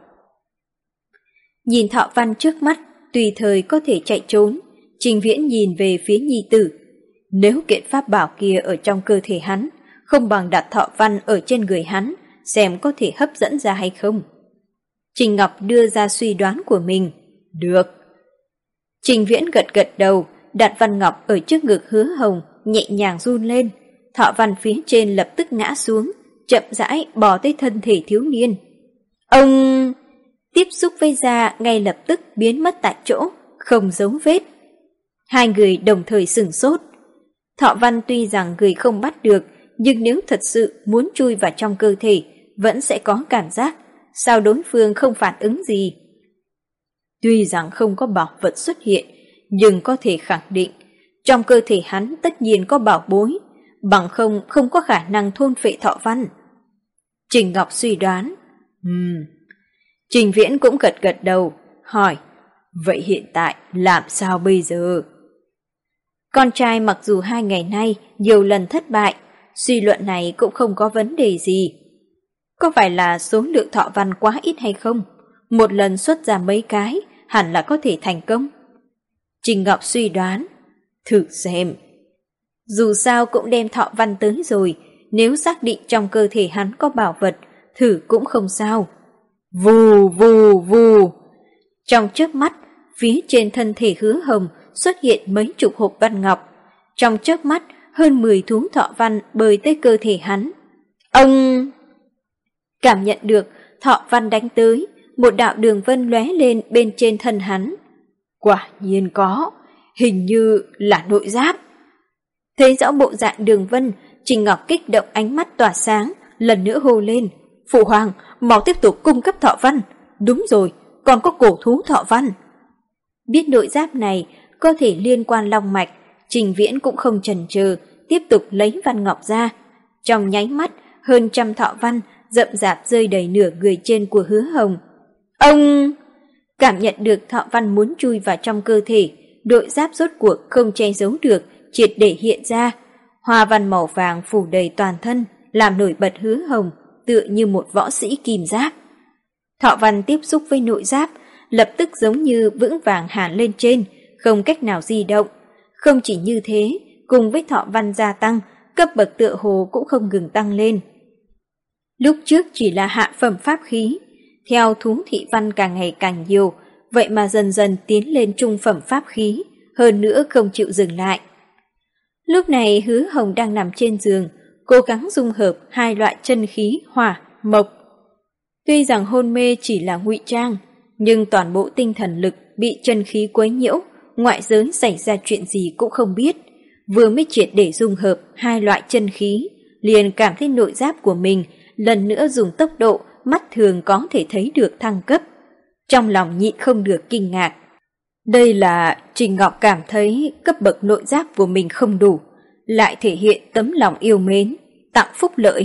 S1: Nhìn thọ văn trước mắt, tùy thời có thể chạy trốn, Trình Viễn nhìn về phía nhi tử. Nếu kiện pháp bảo kia ở trong cơ thể hắn, không bằng đặt thọ văn ở trên người hắn, xem có thể hấp dẫn ra hay không. Trình Ngọc đưa ra suy đoán của mình. Được. Trình Viễn gật gật đầu, đặt văn ngọc ở trước ngực Hứa Hồng, nhẹ nhàng run lên. Thọ văn phía trên lập tức ngã xuống, chậm rãi bò tới thân thể thiếu niên. Ông tiếp xúc với da ngay lập tức biến mất tại chỗ, không dấu vết. Hai người đồng thời sửng sốt. Thọ văn tuy rằng người không bắt được, nhưng nếu thật sự muốn chui vào trong cơ thể, vẫn sẽ có cảm giác. Sao đối phương không phản ứng gì? Tuy rằng không có bảo vật xuất hiện, nhưng có thể khẳng định, trong cơ thể hắn tất nhiên có bảo bối, bằng không không có khả năng thôn phệ thọ văn. Trình Ngọc suy đoán. Ừm. Trình Viễn cũng gật gật đầu, hỏi, vậy hiện tại làm sao bây giờ? Con trai mặc dù hai ngày nay nhiều lần thất bại, suy luận này cũng không có vấn đề gì. Có phải là số lượng thọ văn quá ít hay không? Một lần xuất ra mấy cái, hẳn là có thể thành công. Trình Ngọc suy đoán. Thử xem. Dù sao cũng đem thọ văn tới rồi, nếu xác định trong cơ thể hắn có bảo vật, thử cũng không sao. Vù vù vù. Trong chớp mắt, phía trên thân thể Hứa Hồng xuất hiện mấy chục hộp văn ngọc. Trong chớp mắt, hơn mười thú thọ văn bơi tới cơ thể hắn. Ông cảm nhận được thọ văn đánh tới, một đạo đường vân lóe lên bên trên thân hắn. Quả nhiên có, hình như là nội giáp. Thấy rõ bộ dạng đường vân, Trình Ngọc kích động ánh mắt tỏa sáng, lần nữa hô lên. Phụ hoàng, mau tiếp tục cung cấp thọ văn. Đúng rồi, còn có cổ thú thọ văn. Biết nội giáp này có thể liên quan long mạch, Trình Viễn cũng không chần chừ, tiếp tục lấy văn ngọc ra. Trong nháy mắt, hơn trăm thọ văn rậm rạp rơi đầy nửa người trên của Hứa Hồng. Ông cảm nhận được thọ văn muốn chui vào trong cơ thể, nội giáp rốt cuộc không che giấu được, triệt để hiện ra. Hoa văn màu vàng phủ đầy toàn thân, làm nổi bật Hứa Hồng, tựa như một võ sĩ kim giáp. Thọ văn tiếp xúc với nội giáp, lập tức giống như vững vàng hàn lên trên, không cách nào di động. Không chỉ như thế, cùng với thọ văn gia tăng, cấp bậc tựa hồ cũng không ngừng tăng lên. Lúc trước chỉ là hạ phẩm pháp khí, theo thú thị văn càng ngày càng nhiều, vậy mà dần dần tiến lên trung phẩm pháp khí, hơn nữa không chịu dừng lại. Lúc này Hứa Hồng đang nằm trên giường, cố gắng dung hợp hai loại chân khí hỏa, mộc. Tuy rằng hôn mê chỉ là ngụy trang, nhưng toàn bộ tinh thần lực bị chân khí quấy nhiễu, ngoại giới xảy ra chuyện gì cũng không biết. Vừa mới triệt để dung hợp hai loại chân khí, liền cảm thấy nội giáp của mình lần nữa dùng tốc độ mắt thường có thể thấy được thăng cấp. Trong lòng nhịn không được kinh ngạc. Đây là Trình Ngọc cảm thấy cấp bậc nội giáp của mình không đủ, lại thể hiện tấm lòng yêu mến, tặng phúc lợi.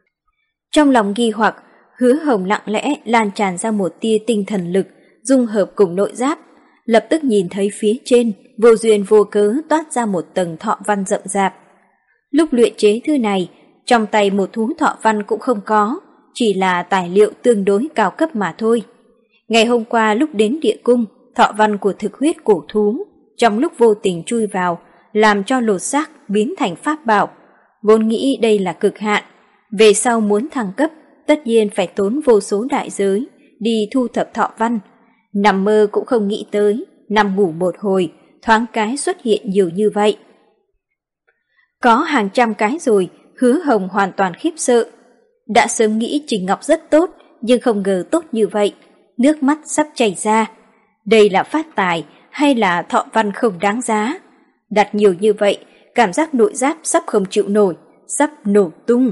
S1: Trong lòng nghi hoặc, Hứa Hồng lặng lẽ lan tràn ra một tia tinh thần lực, dung hợp cùng nội giáp, lập tức nhìn thấy phía trên, vô duyên vô cớ toát ra một tầng thọ văn rậm rạp. Lúc luyện chế thứ này, trong tay một thú thọ văn cũng không có, chỉ là tài liệu tương đối cao cấp mà thôi. Ngày hôm qua lúc đến địa cung, thọ văn của thực huyết cổ thú, trong lúc vô tình chui vào, làm cho lột xác biến thành pháp bảo. Vốn nghĩ đây là cực hạn, về sau muốn thăng cấp, tất nhiên phải tốn vô số đại giới, đi thu thập thọ văn. Nằm mơ cũng không nghĩ tới, nằm ngủ một hồi, thoáng cái xuất hiện nhiều như vậy. Có hàng trăm cái rồi, Hứa Hồng hoàn toàn khiếp sợ. Đã sớm nghĩ Trình Ngọc rất tốt, nhưng không ngờ tốt như vậy, nước mắt sắp chảy ra. Đây là phát tài hay là thọ văn không đáng giá? Đặt nhiều như vậy, cảm giác nội giáp sắp không chịu nổi, sắp nổ tung.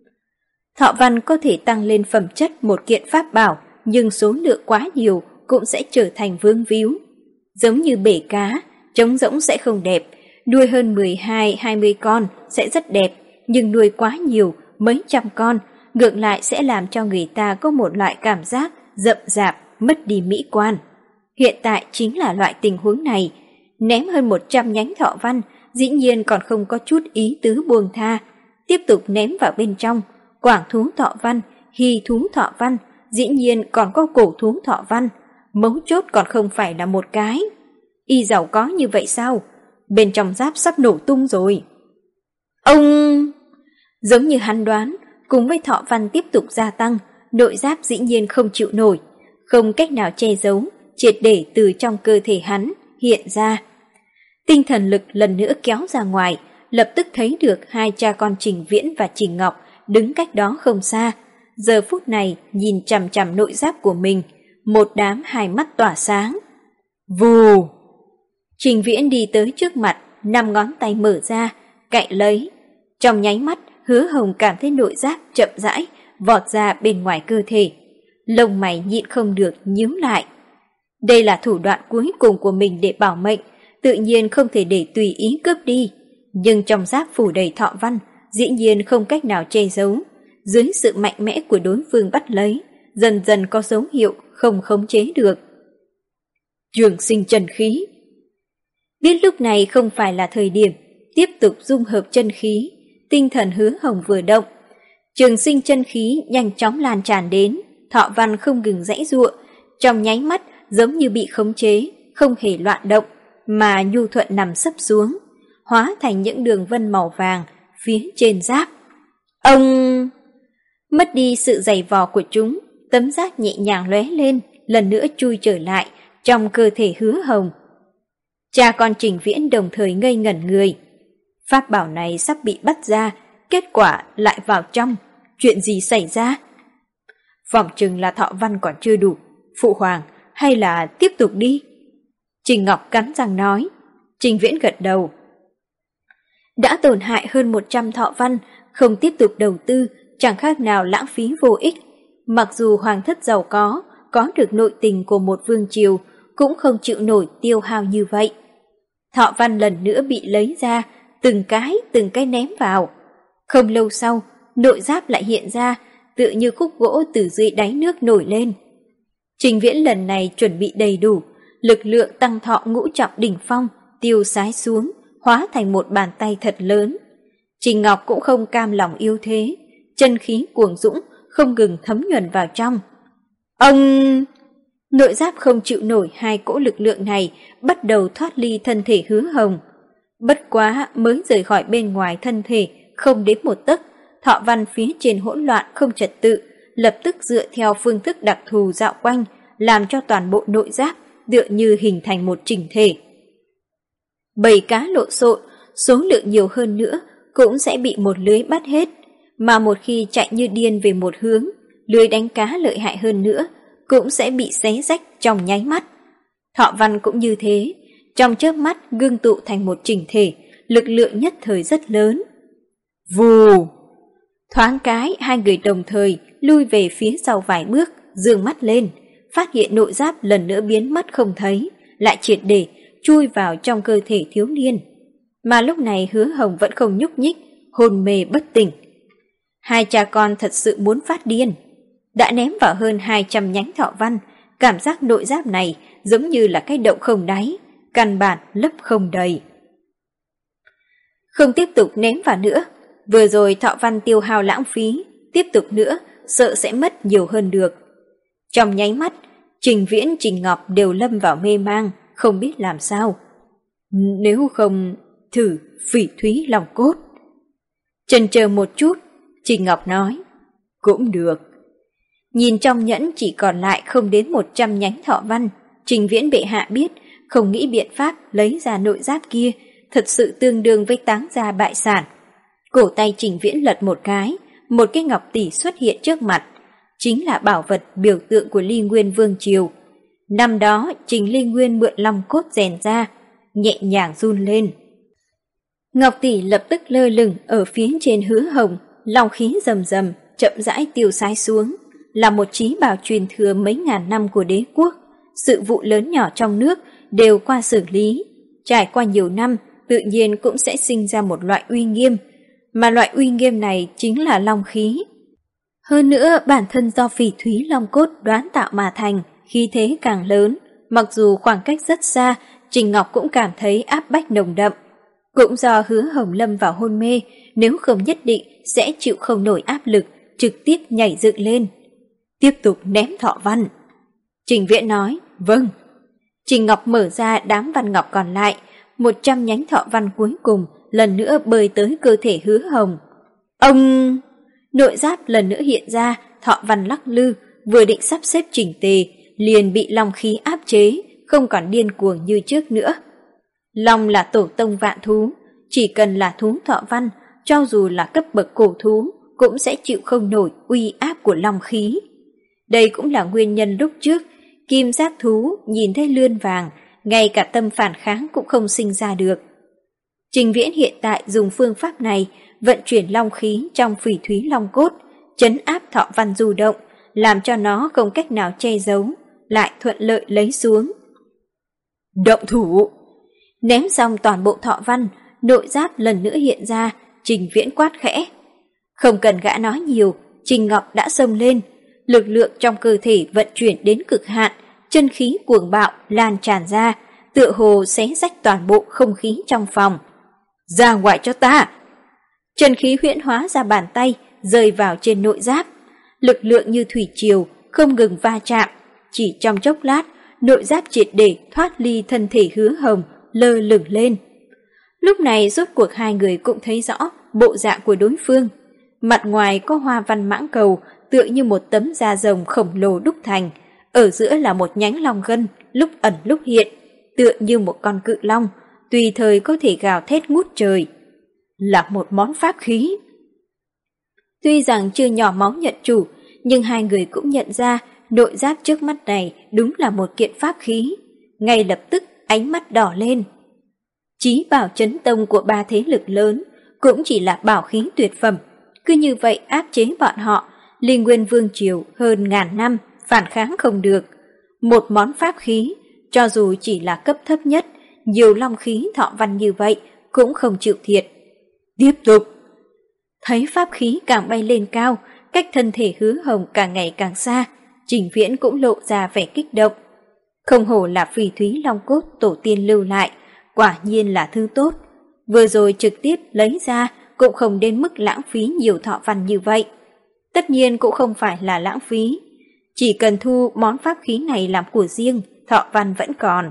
S1: Thọ văn có thể tăng lên phẩm chất một kiện pháp bảo, nhưng số lượng quá nhiều cũng sẽ trở thành vướng víu. Giống như bể cá, trống rỗng sẽ không đẹp, nuôi hơn mười hai hai mươi con sẽ rất đẹp, nhưng nuôi quá nhiều, mấy trăm con, ngược lại sẽ làm cho người ta có một loại cảm giác rậm rạp, mất đi mỹ quan. Hiện tại chính là loại tình huống này, ném hơn một trăm nhánh thọ văn, dĩ nhiên còn không có chút ý tứ buông tha, tiếp tục ném vào bên trong, quảng thú thọ văn, hy thú thọ văn, dĩ nhiên còn có cổ thú thọ văn, mấu chốt còn không phải là một cái. Y giàu có như vậy sao? Bên trong giáp sắp nổ tung rồi. Ông... Giống như hắn đoán, cùng với thọ văn tiếp tục gia tăng, nội giáp dĩ nhiên không chịu nổi, không cách nào che giấu, triệt để từ trong cơ thể hắn hiện ra. Tinh thần lực lần nữa kéo ra ngoài, lập tức thấy được hai cha con Trình Viễn và Trình Ngọc đứng cách đó không xa. Giờ phút này nhìn chằm chằm nội giáp của mình, một đám hai mắt tỏa sáng. Vù! Trình Viễn đi tới trước mặt, năm ngón tay mở ra, cạy lấy. Trong nháy mắt, Hứa Hồng cảm thấy nội giáp chậm rãi vọt ra bên ngoài cơ thể. Lông mày nhịn không được nhíu lại. Đây là thủ đoạn cuối cùng của mình để bảo mệnh, tự nhiên không thể để tùy ý cướp đi. Nhưng trong giáp phủ đầy thọ văn, dĩ nhiên không cách nào che giấu. Dưới sự mạnh mẽ của đối phương bắt lấy, dần dần có dấu hiệu không khống chế được. Trường sinh chân khí. Biết lúc này không phải là thời điểm tiếp tục dung hợp chân khí, tinh thần Hứa Hồng vừa động, trường sinh chân khí nhanh chóng lan tràn đến, thọ văn không ngừng giãy giụa, trong nháy mắt giống như bị khống chế, không hề loạn động, mà nhu thuận nằm sấp xuống, hóa thành những đường vân màu vàng phía trên giáp. Ông... Mất đi sự dày vò của chúng, tấm giáp nhẹ nhàng lóe lên, lần nữa chui trở lại trong cơ thể Hứa Hồng. Cha con Trình Viễn đồng thời ngây ngẩn người. Pháp bảo này sắp bị bắt ra, kết quả lại vào trong. Chuyện gì xảy ra? Phỏng chừng là thọ văn còn chưa đủ. Phụ hoàng, hay là tiếp tục đi? Trình Ngọc cắn răng nói. Trình Viễn gật đầu. Đã tổn hại hơn một trăm thọ văn, không tiếp tục đầu tư, chẳng khác nào lãng phí vô ích. Mặc dù hoàng thất giàu có, có được nội tình của một vương triều, cũng không chịu nổi tiêu hao như vậy. Thọ văn lần nữa bị lấy ra, từng cái từng cái ném vào. Không lâu sau, nội giáp lại hiện ra, tựa như khúc gỗ từ dưới đáy nước nổi lên. Trình Viễn lần này chuẩn bị đầy đủ, lực lượng tăng thọ ngũ trọng đỉnh phong, tiêu sái xuống, hóa thành một bàn tay thật lớn. Trình Ngọc cũng không cam lòng yếu thế, chân khí cuồng dũng, không ngừng thấm nhuần vào trong. Ông... Nội giáp không chịu nổi hai cỗ lực lượng này, bắt đầu thoát ly thân thể Hứa Hồng. Bất quá mới rời khỏi bên ngoài thân thể, không đến một tấc, thọ văn phía trên hỗn loạn không trật tự, lập tức dựa theo phương thức đặc thù dạo quanh, làm cho toàn bộ nội giáp tựa như hình thành một chỉnh thể. Bầy cá lộn xộn, số lượng nhiều hơn nữa cũng sẽ bị một lưới bắt hết, mà một khi chạy như điên về một hướng, lưới đánh cá lợi hại hơn nữa cũng sẽ bị xé rách trong nháy mắt. Thọ văn cũng như thế, trong chớp mắt ngưng tụ thành một chỉnh thể, lực lượng nhất thời rất lớn. Vù! Thoáng cái, hai người đồng thời lui về phía sau vài bước, dương mắt lên, phát hiện nội giáp lần nữa biến mất không thấy, lại triệt để chui vào trong cơ thể thiếu niên. Mà lúc này Hứa Hồng vẫn không nhúc nhích, hôn mê bất tỉnh. Hai cha con thật sự muốn phát điên. Đã ném vào hơn hai trăm nhánh thọ văn, cảm giác nội giáp này giống như là cái động không đáy, căn bản lấp không đầy. Không tiếp tục ném vào nữa, vừa rồi thọ văn tiêu hao lãng phí, tiếp tục nữa sợ sẽ mất nhiều hơn được. Trong nháy mắt, Trình Viễn, Trình Ngọc đều lâm vào mê mang, không biết làm sao. Nếu không thử phỉ thúy lòng cốt. Chần chờ một chút, Trình Ngọc nói, cũng được. Nhìn trong nhẫn chỉ còn lại không đến một trăm nhánh thọ văn, Trình Viễn bệ hạ biết, không nghĩ biện pháp lấy ra nội giáp kia, thật sự tương đương với táng gia bại sản. Cổ tay Trình Viễn lật một cái, một cái ngọc tỷ xuất hiện trước mặt, chính là bảo vật biểu tượng của Ly Nguyên Vương Triều. Năm đó Trình Ly Nguyên mượn long cốt rèn ra, nhẹ nhàng run lên. Ngọc tỷ lập tức lơ lửng ở phía trên hứa hồng, long khí rầm rầm, chậm rãi tiêu sái xuống, là một trí bảo truyền thừa mấy ngàn năm của đế quốc. Sự vụ lớn nhỏ trong nước đều qua xử lý, trải qua nhiều năm, tự nhiên cũng sẽ sinh ra một loại uy nghiêm, mà loại uy nghiêm này chính là long khí. Hơn nữa, bản thân do phỉ thúy long cốt đoán tạo mà thành, khí thế càng lớn, mặc dù khoảng cách rất xa, Trình Ngọc cũng cảm thấy áp bách nồng đậm. Cũng do Hứa Hồng lâm vào hôn mê, nếu không nhất định sẽ chịu không nổi áp lực, trực tiếp nhảy dựng lên. Tiếp tục ném thọ văn. Trình Viễn nói, vâng. Trình Ngọc mở ra đám văn ngọc còn lại, một trăm nhánh thọ văn cuối cùng lần nữa bơi tới cơ thể Hứa Hồng. Ông! Nội giáp lần nữa hiện ra, thọ văn lắc lư, vừa định sắp xếp chỉnh tề, liền bị long khí áp chế, không còn điên cuồng như trước nữa. Long là tổ tông vạn thú, chỉ cần là thú thọ văn, cho dù là cấp bậc cổ thú, cũng sẽ chịu không nổi uy áp của long khí. Đây cũng là nguyên nhân lúc trước, kim giác thú nhìn thấy lươn vàng, ngay cả tâm phản kháng cũng không sinh ra được. Trình Viễn hiện tại dùng phương pháp này, vận chuyển long khí trong phỉ thúy long cốt, trấn áp thọ văn du động, làm cho nó không cách nào che giấu, lại thuận lợi lấy xuống. Động thủ! Ném xong toàn bộ thọ văn, nội giáp lần nữa hiện ra, Trình Viễn quát khẽ. Không cần gã nói nhiều, Trình Ngọc đã xông lên, lực lượng trong cơ thể vận chuyển đến cực hạn, chân khí cuồng bạo lan tràn ra, tựa hồ xé rách toàn bộ không khí trong phòng. Ra ngoài cho ta! Chân khí huyễn hóa ra bàn tay, rơi vào trên nội giáp. Lực lượng như thủy triều, không ngừng va chạm. Chỉ trong chốc lát, nội giáp triệt để thoát ly thân thể Hứa Hồng, lơ lửng lên. Lúc này rốt cuộc hai người cũng thấy rõ bộ dạng của đối phương. Mặt ngoài có hoa văn mãng cầu, tựa như một tấm da rồng khổng lồ đúc thành. Ở giữa là một nhánh long gân, lúc ẩn lúc hiện, tựa như một con cự long, tùy thời có thể gào thét ngút trời. Là một món pháp khí. Tuy rằng chưa nhỏ máu nhận chủ, nhưng hai người cũng nhận ra nội giáp trước mắt này đúng là một kiện pháp khí. Ngay lập tức ánh mắt đỏ lên. Chí bảo chấn tông của ba thế lực lớn cũng chỉ là bảo khí tuyệt phẩm, cứ như vậy áp chế bọn họ. Linh Nguyên Vương Triều hơn ngàn năm phản kháng không được. Một món pháp khí, cho dù chỉ là cấp thấp nhất, nhiều long khí thọ văn như vậy cũng không chịu thiệt. Tiếp tục! Thấy pháp khí càng bay lên cao, cách thân thể Hứa Hồng càng ngày càng xa, Trình Viễn cũng lộ ra vẻ kích động. Không hổ là phỉ thúy long cốt tổ tiên lưu lại, quả nhiên là thứ tốt. Vừa rồi trực tiếp lấy ra cũng không đến mức lãng phí nhiều thọ văn như vậy. Tất nhiên cũng không phải là lãng phí. Chỉ cần thu món pháp khí này làm của riêng, thọ văn vẫn còn.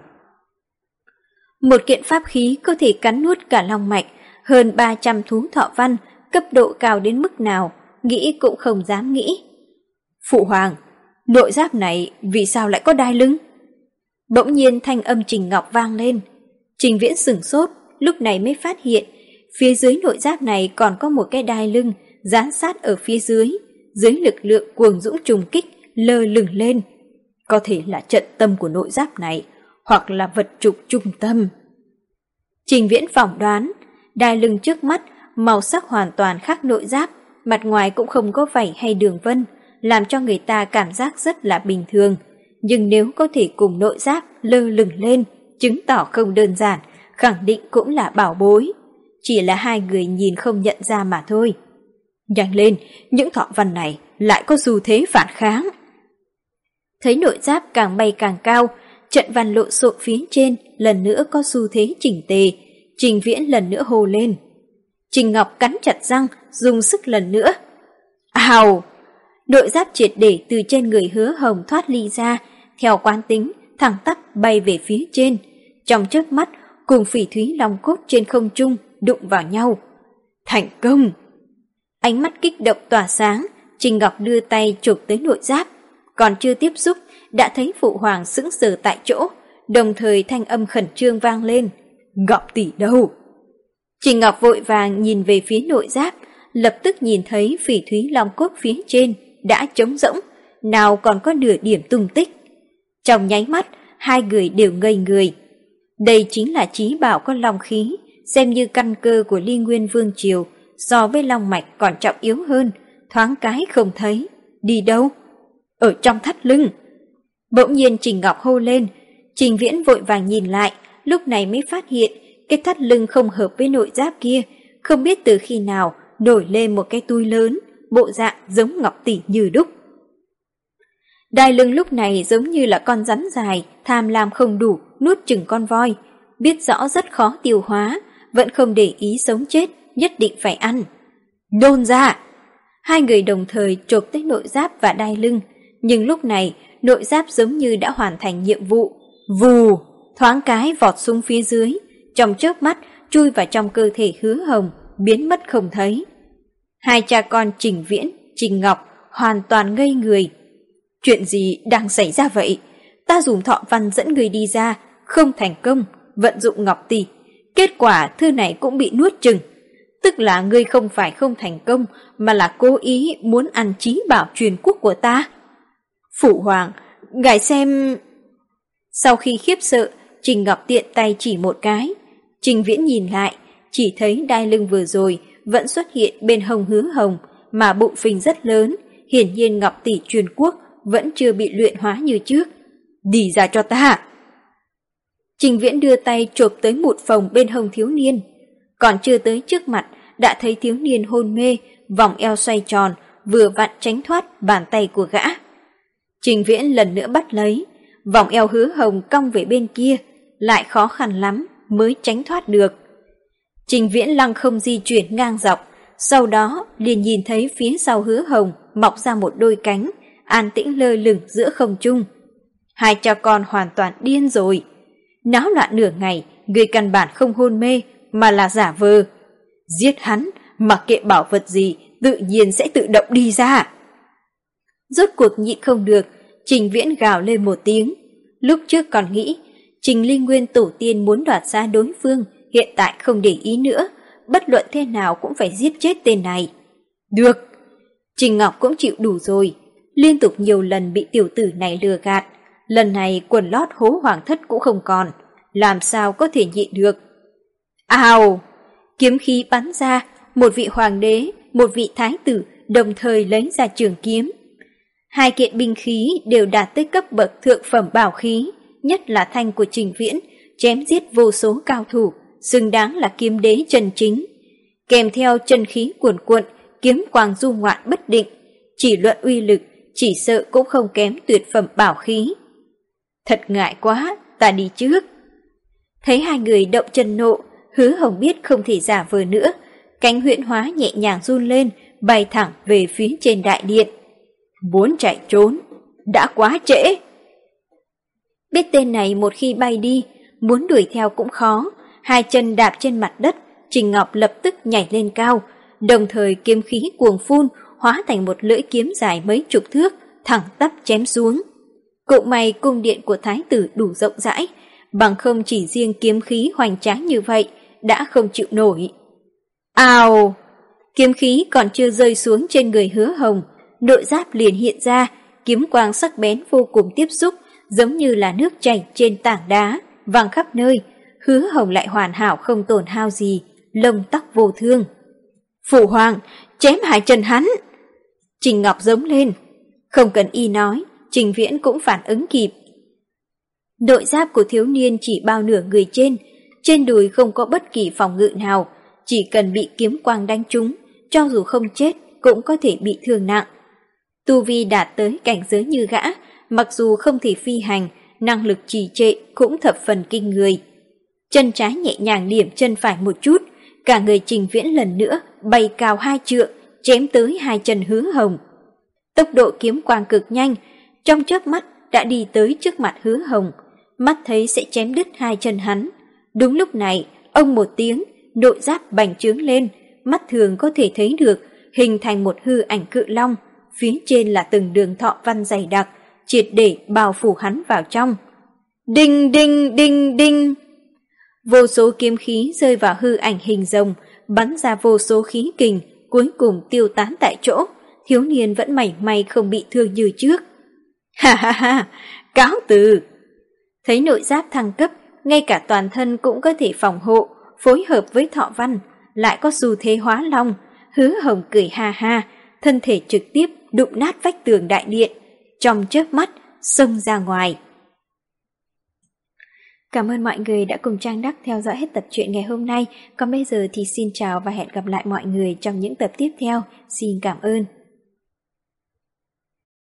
S1: Một kiện pháp khí có thể cắn nuốt cả long mạch, hơn ba trăm thú thọ văn, cấp độ cao đến mức nào, nghĩ cũng không dám nghĩ. Phụ hoàng, nội giáp này vì sao lại có đai lưng? Bỗng nhiên thanh âm Trình Ngọc vang lên. Trình Viễn sửng sốt, lúc này mới phát hiện, phía dưới nội giáp này còn có một cái đai lưng, dán sát ở phía dưới, dưới lực lượng cuồng dũng trùng kích, lơ lửng lên. Có thể là trận tâm của nội giáp này, hoặc là vật trục trung tâm. Trình Viễn phỏng đoán, đai lưng trước mắt, màu sắc hoàn toàn khác nội giáp, mặt ngoài cũng không có vảy hay đường vân, làm cho người ta cảm giác rất là bình thường. Nhưng nếu có thể cùng nội giáp lơ lửng lên, chứng tỏ không đơn giản, khẳng định cũng là bảo bối. Chỉ là hai người nhìn không nhận ra mà thôi. Nhanh lên, những thọ văn này lại có xu thế phản kháng. Thấy nội giáp càng bay càng cao, trận văn lộn xộn phía trên lần nữa có xu thế chỉnh tề. Trình Viễn lần nữa hô lên. Trình Ngọc cắn chặt răng, dùng sức lần nữa. Ào! Nội giáp triệt để từ trên người Hứa Hồng thoát ly ra, theo quán tính, thẳng tắp bay về phía trên. Trong chớp mắt, cùng phỉ thúy long cốt trên không trung đụng vào nhau. Thành công! Ánh mắt kích động tỏa sáng, Trình Ngọc đưa tay chụp tới nội giáp. Còn chưa tiếp xúc, đã thấy phụ hoàng sững sờ tại chỗ, đồng thời thanh âm khẩn trương vang lên. Ngọc tỷ đâu? Trình Ngọc vội vàng nhìn về phía nội giáp, lập tức nhìn thấy phỉ thúy long cốt phía trên đã trống rỗng, nào còn có nửa điểm tung tích. Trong nháy mắt, hai người đều ngây người. Đây chính là chí bảo có long khí, xem như căn cơ của Ly Nguyên Vương Triều, so với long mạch còn trọng yếu hơn, thoáng cái không thấy. Đi đâu? Ở trong thắt lưng. Bỗng nhiên Trình Ngọc hô lên, Trình Viễn vội vàng nhìn lại, lúc này mới phát hiện cái thắt lưng không hợp với nội giáp kia, không biết từ khi nào nổi lên một cái túi lớn, bộ dạng giống ngọc tỷ như đúc. Đai lưng lúc này giống như là con rắn dài, tham lam không đủ, nuốt chửng con voi, biết rõ rất khó tiêu hóa, vẫn không để ý sống chết, nhất định phải ăn. Nôn ra! Hai người đồng thời chộp tới nội giáp và đai lưng, nhưng lúc này nội giáp giống như đã hoàn thành nhiệm vụ. Vù! Thoáng cái vọt xuống phía dưới, trong chớp mắt chui vào trong cơ thể Hứa Hồng, biến mất không thấy. Hai cha con Trình Viễn, Trình Ngọc hoàn toàn ngây người. Chuyện gì đang xảy ra vậy? Ta dùng thọ văn dẫn người đi ra, không thành công, vận dụng ngọc tỷ. Kết quả thư này cũng bị nuốt chừng. Tức là ngươi không phải không thành công, mà là cố ý muốn ăn chí bảo truyền quốc của ta. Phụ hoàng, ngài xem... Sau khi khiếp sợ, Trình Ngọc tiện tay chỉ một cái. Trình Viễn nhìn lại, chỉ thấy đai lưng vừa rồi vẫn xuất hiện bên hông Hứa Hồng, mà bụng phình rất lớn, hiển nhiên ngọc tỷ truyền quốc vẫn chưa bị luyện hóa như trước. Đi ra cho ta! Trình Viễn đưa tay chộp tới một phòng bên hông thiếu niên. Còn chưa tới trước mặt, đã thấy thiếu niên hôn mê, vòng eo xoay tròn, vừa vặn tránh thoát bàn tay của gã. Trình Viễn lần nữa bắt lấy, vòng eo Hứa Hồng cong về bên kia, lại khó khăn lắm mới tránh thoát được. Trình Viễn lăng không di chuyển ngang dọc, sau đó liền nhìn thấy phía sau Hứa Hồng mọc ra một đôi cánh, an tĩnh lơ lửng giữa không trung. Hai cha con hoàn toàn điên rồi. Náo loạn nửa ngày, người căn bản không hôn mê, mà là giả vờ. Giết hắn, mặc kệ bảo vật gì, tự nhiên sẽ tự động đi ra. Rốt cuộc nhịn không được, Trình Viễn gào lên một tiếng. Lúc trước còn nghĩ, Trình Ly Nguyên tổ tiên muốn đoạt xá đối phương, hiện tại không để ý nữa, bất luận thế nào cũng phải giết chết tên này. Được! Trình Ngọc cũng chịu đủ rồi, liên tục nhiều lần bị tiểu tử này lừa gạt, lần này quần lót hố hoàng thất cũng không còn, làm sao có thể nhịn được. Ào! Kiếm khí bắn ra, một vị hoàng đế, một vị thái tử đồng thời lấy ra trường kiếm. Hai kiện binh khí đều đạt tới cấp bậc thượng phẩm bảo khí, nhất là thanh của Trình Viễn, chém giết vô số cao thủ, xứng đáng là kiếm đế chân chính. Kèm theo chân khí cuồn cuộn, kiếm quang du ngoạn bất định, chỉ luận uy lực, chỉ sợ cũng không kém tuyệt phẩm bảo khí. Thật ngại quá, ta đi trước. Thấy hai người động chân nộ, Hứa Hồng biết không thể giả vờ nữa, cánh huyễn hóa nhẹ nhàng run lên, bay thẳng về phía trên đại điện. Muốn chạy trốn, đã quá trễ. Biết tên này một khi bay đi, muốn đuổi theo cũng khó, hai chân đạp trên mặt đất, Trình Ngọc lập tức nhảy lên cao, đồng thời kiếm khí cuồng phun, hóa thành một lưỡi kiếm dài mấy chục thước, thẳng tắp chém xuống. Cũng may cung điện của thái tử đủ rộng rãi, bằng không chỉ riêng kiếm khí hoành tráng như vậy, đã không chịu nổi. Ào! Kiếm khí còn chưa rơi xuống trên người Hứa Hồng, nội giáp liền hiện ra, kiếm quang sắc bén vô cùng tiếp xúc, giống như là nước chảy trên tảng đá, văng khắp nơi. Hứa Hồng lại hoàn hảo không tổn hao gì, lông tóc vô thương. Phụ hoàng, chém hai chân hắn! Trình Ngọc giống lên. Không cần y nói, Trình Viễn cũng phản ứng kịp. Nội giáp của thiếu niên chỉ bao nửa người trên, trên đùi không có bất kỳ phòng ngự nào, chỉ cần bị kiếm quang đánh trúng, cho dù không chết cũng có thể bị thương nặng. Tu vi đạt tới cảnh giới như gã, mặc dù không thể phi hành, năng lực trì trệ cũng thập phần kinh người. Chân trái nhẹ nhàng điểm chân phải một chút, cả người Trình Viễn lần nữa bay cao hai trượng, chém tới hai chân Hứa Hồng. Tốc độ kiếm quang cực nhanh, trong chớp mắt đã đi tới trước mặt Hứa Hồng, mắt thấy sẽ chém đứt hai chân hắn. Đúng lúc này, ông một tiếng, nội giáp bành trướng lên, mắt thường có thể thấy được, hình thành một hư ảnh cự long, phía trên là từng đường thọ văn dày đặc, triệt để bao phủ hắn vào trong. Đinh đinh đinh đinh! Vô số kiếm khí rơi vào hư ảnh hình rồng, bắn ra vô số khí kình, cuối cùng tiêu tán tại chỗ, thiếu niên vẫn mảy may không bị thương như trước. Ha ha ha! cáo từ. Thấy nội giáp thăng cấp, ngay cả toàn thân cũng có thể phòng hộ, phối hợp với Thọ Văn, lại có xu thế hóa long. Hứa Hồng cười ha ha, thân thể trực tiếp đụng nát vách tường đại điện, trong chớp mắt xông ra ngoài. Cảm ơn mọi người đã cùng Trang Đắc theo dõi hết tập truyện ngày hôm nay. Còn bây giờ thì xin chào và hẹn gặp lại mọi người trong những tập tiếp theo. Xin cảm ơn.